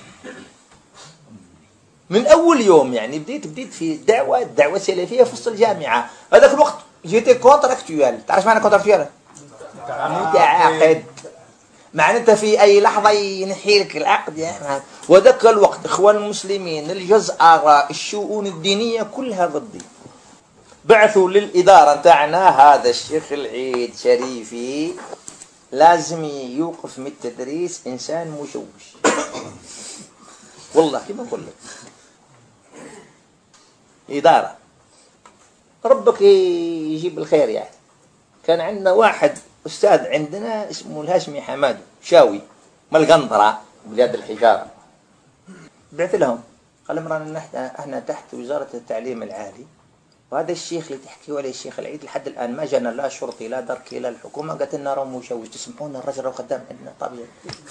من أول يوم يعني، بديت في دعوة سلفية في وسط الجامعة. هذاك الوقت جيتي كونتراكتوال. تعرف معنى كونتراكتوال؟ متعاقد، معناتها في أي لحظة ينحي لك العقد يعني. وذاك الوقت إخوان المسلمين الجزائر الشؤون الدينية كلها ضدي، بعثوا للإدارة تاعنا هذا الشيخ العيد شريفي لازم يوقف من التدريس، إنسان مشوش والله كما أقول لك. إدارة ربك يجيب الخير يعني. كان عندنا واحد أستاذ عندنا اسمه الهاشمي حماد شاوي من القنطرة بلاد الحجارة، بعث لهم قال لهم احنا تحت وزارة التعليم العالي، وهذا الشيخ اللي تحكيه عليه الشيخ العيد لحد الآن ما جانا لا شرطي لا دركي لا الحكومة، قالت لنا راه مشوش، تسمعون الرجل راه خدام عندنا طبيعي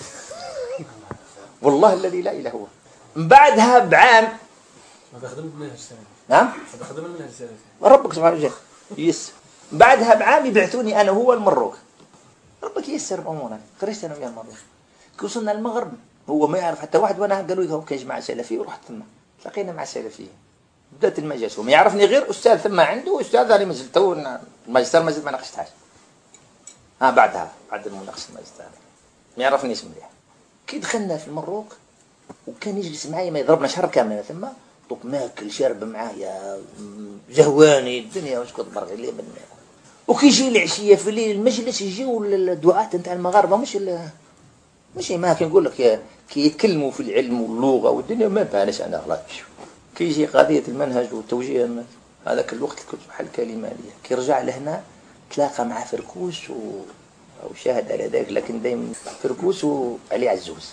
والله الذي لا إله هو. من بعدها بعام خدمت منها السنة. نعم خدمت منها السنة ربك سبحانه وتعالى يس. بعدها بعام يبعثوني أنا هو المروك، ربك ييسر أمورنا. خرجت أنا ويا المروك، كي وصلنا المغرب هو ما يعرف حتى واحد، وأنا قالوا لي هو كاين جماعة سلفية، ورحت ثم لقينا مع السلفيين. بدأت المجلس وما يعرفني غير أستاذ ثم عنده أستاذ اللي مازال تو الماجستير ما زلت ما ناقشتهاش. بعد المناقشة الماجستير ما يعرفنيش مليح. كي دخلنا في المروك وكان يجلس معايا ما يضربنا شهر كامل ثم دوك ماكل شارب معايا زهواني الدنيا واش كنت برغي لي من. وكي يجي العشية في الليل المجلس يجيو الدعاة نتاع المغاربة مش ما كي نقول لك كي يتكلموا في العلم واللغة والدنيا ما فانش أنا غلط. كي يجي قضية المنهج والتوجيه هذاك الوقت كنت بحال كلمة لي. كي رجع لهنا تلاقى مع فركوس أو شاهد على ذلك، لكن دايما فركوس وعلي عزوز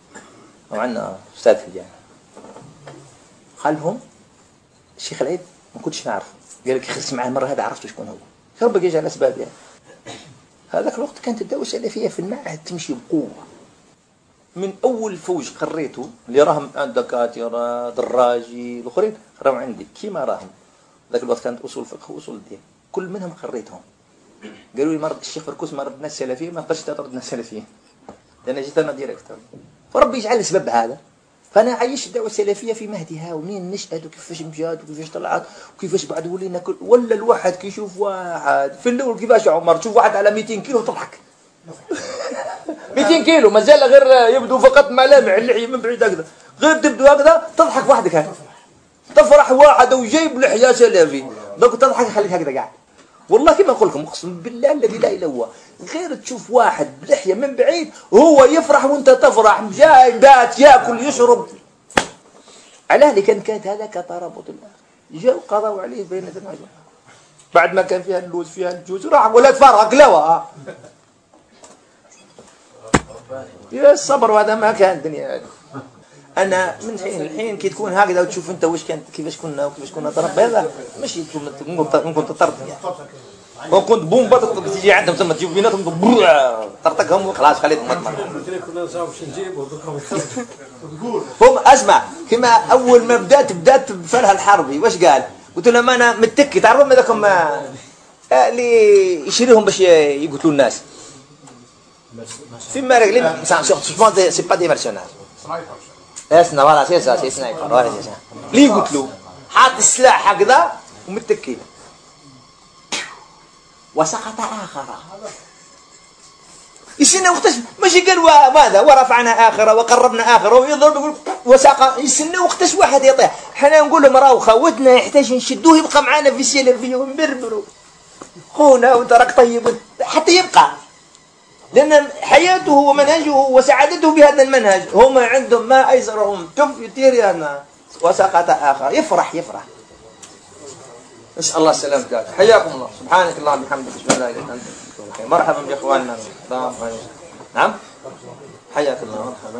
وعندنا أستاذ في الجامعة. قال لهم الشيخ العيد ما كنتش نعرف، قال لك خرجت معاه مرة هذا عرفت شكون هو، ربك يجعل أسباب يعني. هذاك الوقت كانت الدعوة السلفية في المعهد تمشي بقوة. من أول فوج قريته اللي راهم الدكاترة دراجي الآخرين راهم عندي كيما راهم. ذاك الوقت كانت أصول فقه وأصول الدين كل منهم قريتهم. قالوا لي مرض الشيخ فركوس ما ردنا السلفية، ما نقدرش تردنا السلفية لأن جيت أنا ديريكتور. فربي يجعل السبب هذا. فأنا عايش الدعوة السلفية في مهدها ومنين نشأت وكيفاش مجات وكيفاش طلعت وكيفاش بعد ولينا كل ولا الواحد كيشوف واحد في الأول كيفاش عمر تشوف واحد على 200 كيلو تضحك 200 كيلو مازال غير يبدو فقط ملامح اللحية من بعيد هكذا، غير تبدو هكذا تضحك وحدك هكذا تفرح واحد وجايب لحية سلفي دوك تضحك خليك هكذا قاعد. والله كما نقول لكم اقسم بالله الذي لا اله الا هو، غير تشوف واحد بلحية من بعيد هو يفرح وانت تفرح، جاي بات ياكل يشرب. على هذه كانت هذاك ترابط الآخر. جاءوا قضوا عليه بين الناس بعد ما كان فيها اللوز فيها الجوز راح ولا تفرق لوا. يا الصبر وهذا ما كان الدنيا هذه. انا من حين الحين كي تكون هكذا وتشوف انت واش كانت كيفاش كنا وكيفاش كنا ضرب هذا ماشي ممكن تطرد يعني. وكنت بومبا تجي عندهم ثم تجيب بيناتهم طرطقهم وخلاص خليتهم مطمر. هم اسمع كما اول ما بدات بفرها الحربي واش قال؟ قلت لهم انا متكي تعرفوا هذاكم اللي يشريهم باش يقتلوا الناس في مارك لي سي با دي مارشوناج اسنا ولا سي سنايبر ولا سي لي قتلوا حاط السلاح هكذا ومتكي وسقط آخر يسنى وقتاش ماشي قال ماذا ورفعنا آخر وقربنا آخر ويضرب يقول وساق يسنى وقتاش واحد يطيح. حنا نقول لهم راهو خوتنا يحتاج نشدوه يبقى معنا في السلفية ونبربروا خونا وانت راك طيب حتى يبقى، لأن حياته ومنهجه وسعادته بهذا المنهج. هم عندهم ما أيسرهم تف يطير أنا وسقط آخر يفرح نسأل الله السلامة. حياكم الله. سبحانك اللهم وبحمدك اشهد ان لا اله الا انت. مرحبا باخواننا. نعم حياك الله مرحبا.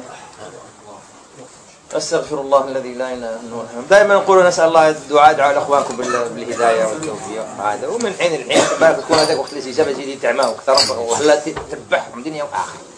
استغفر الله الذي لا اله الا هو. دائما نقول نسال الله الدعاء لاخوانكم بالهدايه والتوفيق هذا، ومن حين الحين تكون هذاك وقت الاستجابه زيد تعماه اكثر ولا تتبعهم دنيا واخره.